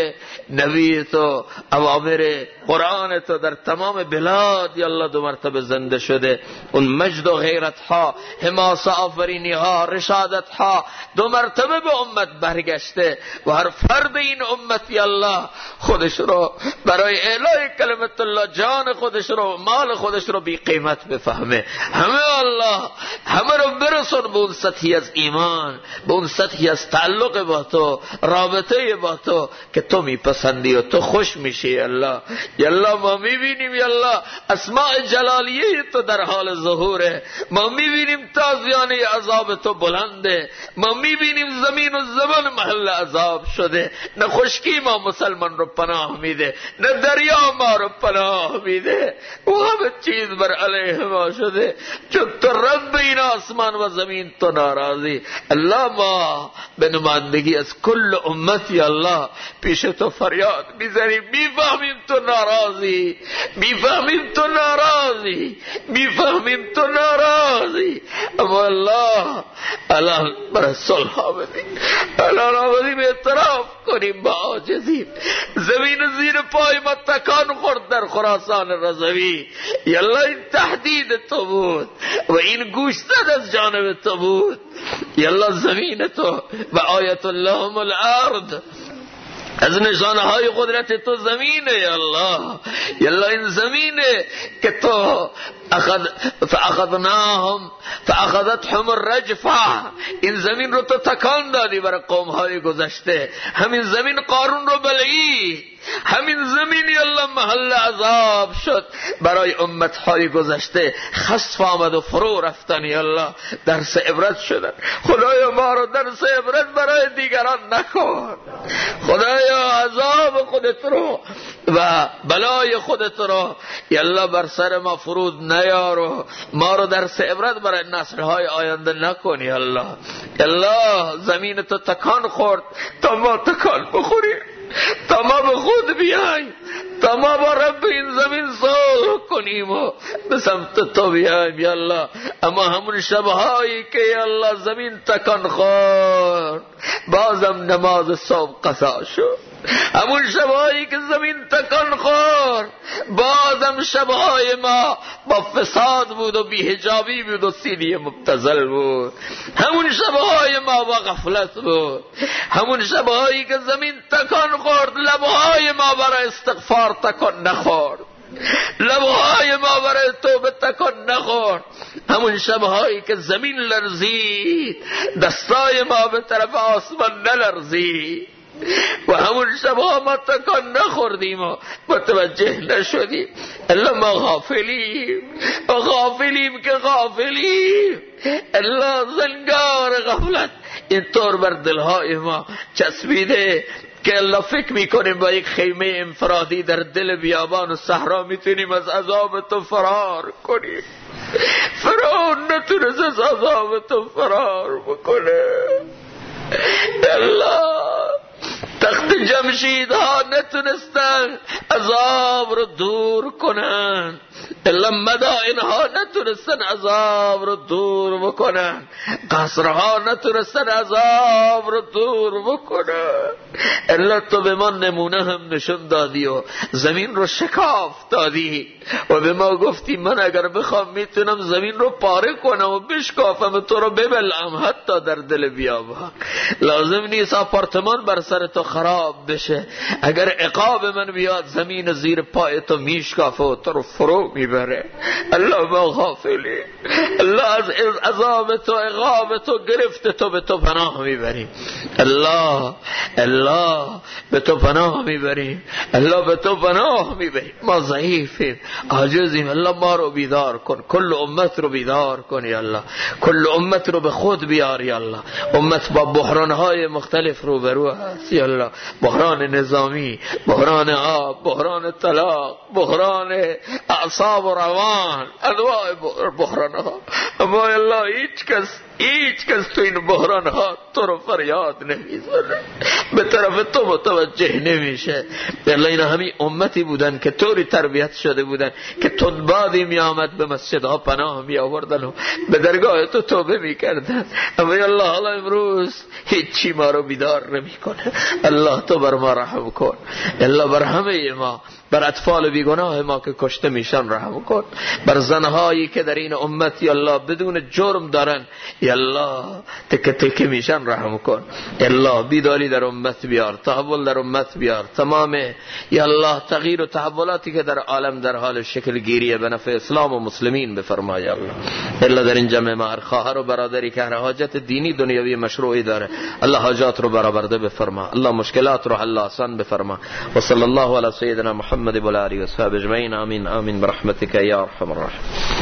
نبی تو، اوامر قرآن تو در تمام بلاد یا الله 2 مرتبه زنده شده. اون مجد و غیرت ها، حماسه آفرینی ها، رشادت ها 2 مرتبه به امت برگشته و هر فرد این امت یا الله خودش رو برای اعلای کلمت الله جان خودش رو، مال خودش رو بی قیمت بفهمه. همه رو برسون به اون سطحی از ایمان، به اون سطحی از تعلق با تو، رابطه با تو که تو میپسندی و تو خوش میشی. یا الله ما میبینیم یا الله اسماء جلالیه تو در حال ظهوره، ما میبینیم تازیانه عذاب تو بلنده، ما میبینیم زمین و زمان محل عذاب شده. نه خشکی ما مسلمان رو پناه میده، نه دریا ما رو پناه میده، و همه چیز بر علیه ما شده. چون تو رب این آسمان و زمین تو ناراضی. الله ما به نمایندگی از کل امت یا الله پیش تو فریاد میزنیم، میفهمیم تو ناراضی، میفهمیم تو ناراضی، میفهمیم تو ناراضی، اما الله الان برای صلح آمدیم، الان آمدیم اعتراف کنیم با عاجزیم. زمین زیر پای ما تکان خورد در خراسان رضوی. یا الله این تهدید تو بود و این گوشزد از جانب تو بود. یا الله زمین تو و آیت اللهم الارض، از نشانه های قدرت تو زمینه. یا الله این زمینه که تو فاخذناهم فاخذتهم الرجفه، این زمین رو تو تکان دادی برای قوم های گذشته. همین زمین قارون رو بلعید، همین زمین یا الله محل عذاب شد برای امت های گذشته. خسف آمد و فرو رفتن یا الله درس عبرت شدن. خدایا ما رو درس عبرت برای دیگران نکن. خدایا عذاب خودت رو و بلای خودت رو یا الله بر سر ما فرود نیارو، ما رو درس عبرت برای نسل‌های آینده نکنی. یا الله زمین تو تکان خورد تا ما تکان بخوریم، تا ما به خود بیاییم، تا ما با رب این زمین صلح کنیم و به سمت تو بیاییم. یا الله اما همون شبهایی که یا الله زمین تکان خورد بازم نماز صبح قضا شد، همون شبهایی که زمین تکان خورد بازم شبهای ما با فساد بود و بی‌حجابی بود و سینی مبتذل بود، همون شبهای ما با غفلت بود، همون شبهایی که زمین تکان خورد لبهای ما برای استغفار تکان نخورد، لبهای ما برای توبه تکان نخورد، همون شبهایی که زمین لرزید دستای ما به طرف آسمان نلرزید و همون شبها ما تکان نخوردیم و متوجه نشدیم. الله ما غافلیم و غافلیم که غافلیم. الله زنگار غفلت اینطور بر دلهای ما چسبیده که الله فکر میکنیم با یک خیمه انفرادی در دل بیابان و صحرا میتونیم از عذاب تو فرار کنیم. فرعون نتونست از عذاب تو فرار بکنه. الله تخت جمشید ها نتونستن عذاب رو دور کنن، الا مدائن ها نتونستن عذاب رو دور بکنن، قصرها نتونستن عذاب رو دور بکنن، الا تو به ما نمونه هم نشون دادی و زمین رو شکاف دادی و به ما گفتی من اگر بخوام میتونم زمین رو پاره کنم و بشکافم تو رو ببلعم حتی در دل بیابان. لازم نیست آپارتمان بر سر تو خراب بشه، اگر عقاب من بیاد زمین زیر پای تو میشکافه و تو رو فرو میبره. الله ما غافلی، الله از عذاب تو عقاب تو گرفت تو به تو پناه میبریم. الله به تو پناه میبریم، الله به تو پناه میبریم. ما ضعیفیم، عاجزیم. الله ما رو بیدار کن، کل امت رو بیدار کن یا الله، کل امت رو به خود بیار یا الله. امت با بحرانهای مختلف روبرو هست یا الله، بحران نظامی، بحران آب، بحران طلاق، بحران اعصاب و روان، انواع بحرانها. اما الله هیچ کس تو این بحرانها تو رو فریاد نمیزنه، به طرف تو متوجه نمیشه. الله اینا همین امتی بودن که طوری تربیت شده بودن که تندبادی می آمد به مسجدها پناه می آوردن و به درگاه تو توبه می کردن. اما الله حالا امروز هیچی ما رو بیدار نمیکنه. الله تو بر ما رحم کن. الله بر همه ما، بر اطفال بیگناه ما که کشته میشن رحم کن. بر زنهایی که در این امت یا الله بدون جرم دارن یا الله تکه تکه میشن رحم کن. یا الله بیداری در امت بیار، تحول در امت بیار. تمام یا الله تغییر و تحولاتی که در عالم در حال شکل گیریه به نفع اسلام و مسلمین بفرما. یا الله الا در این جمع ما هر خواهر و برادری که هر حاجت دینی دنیوی مشروعی داره الله حاجات رو برآورده بفرما. الله مشکلات رو حل آسان بفرما. و صلی الله علی سیدنا محمد و علی و اصحاب اجمعین. آمین آمین برحمتک یا ارحم الراحمین.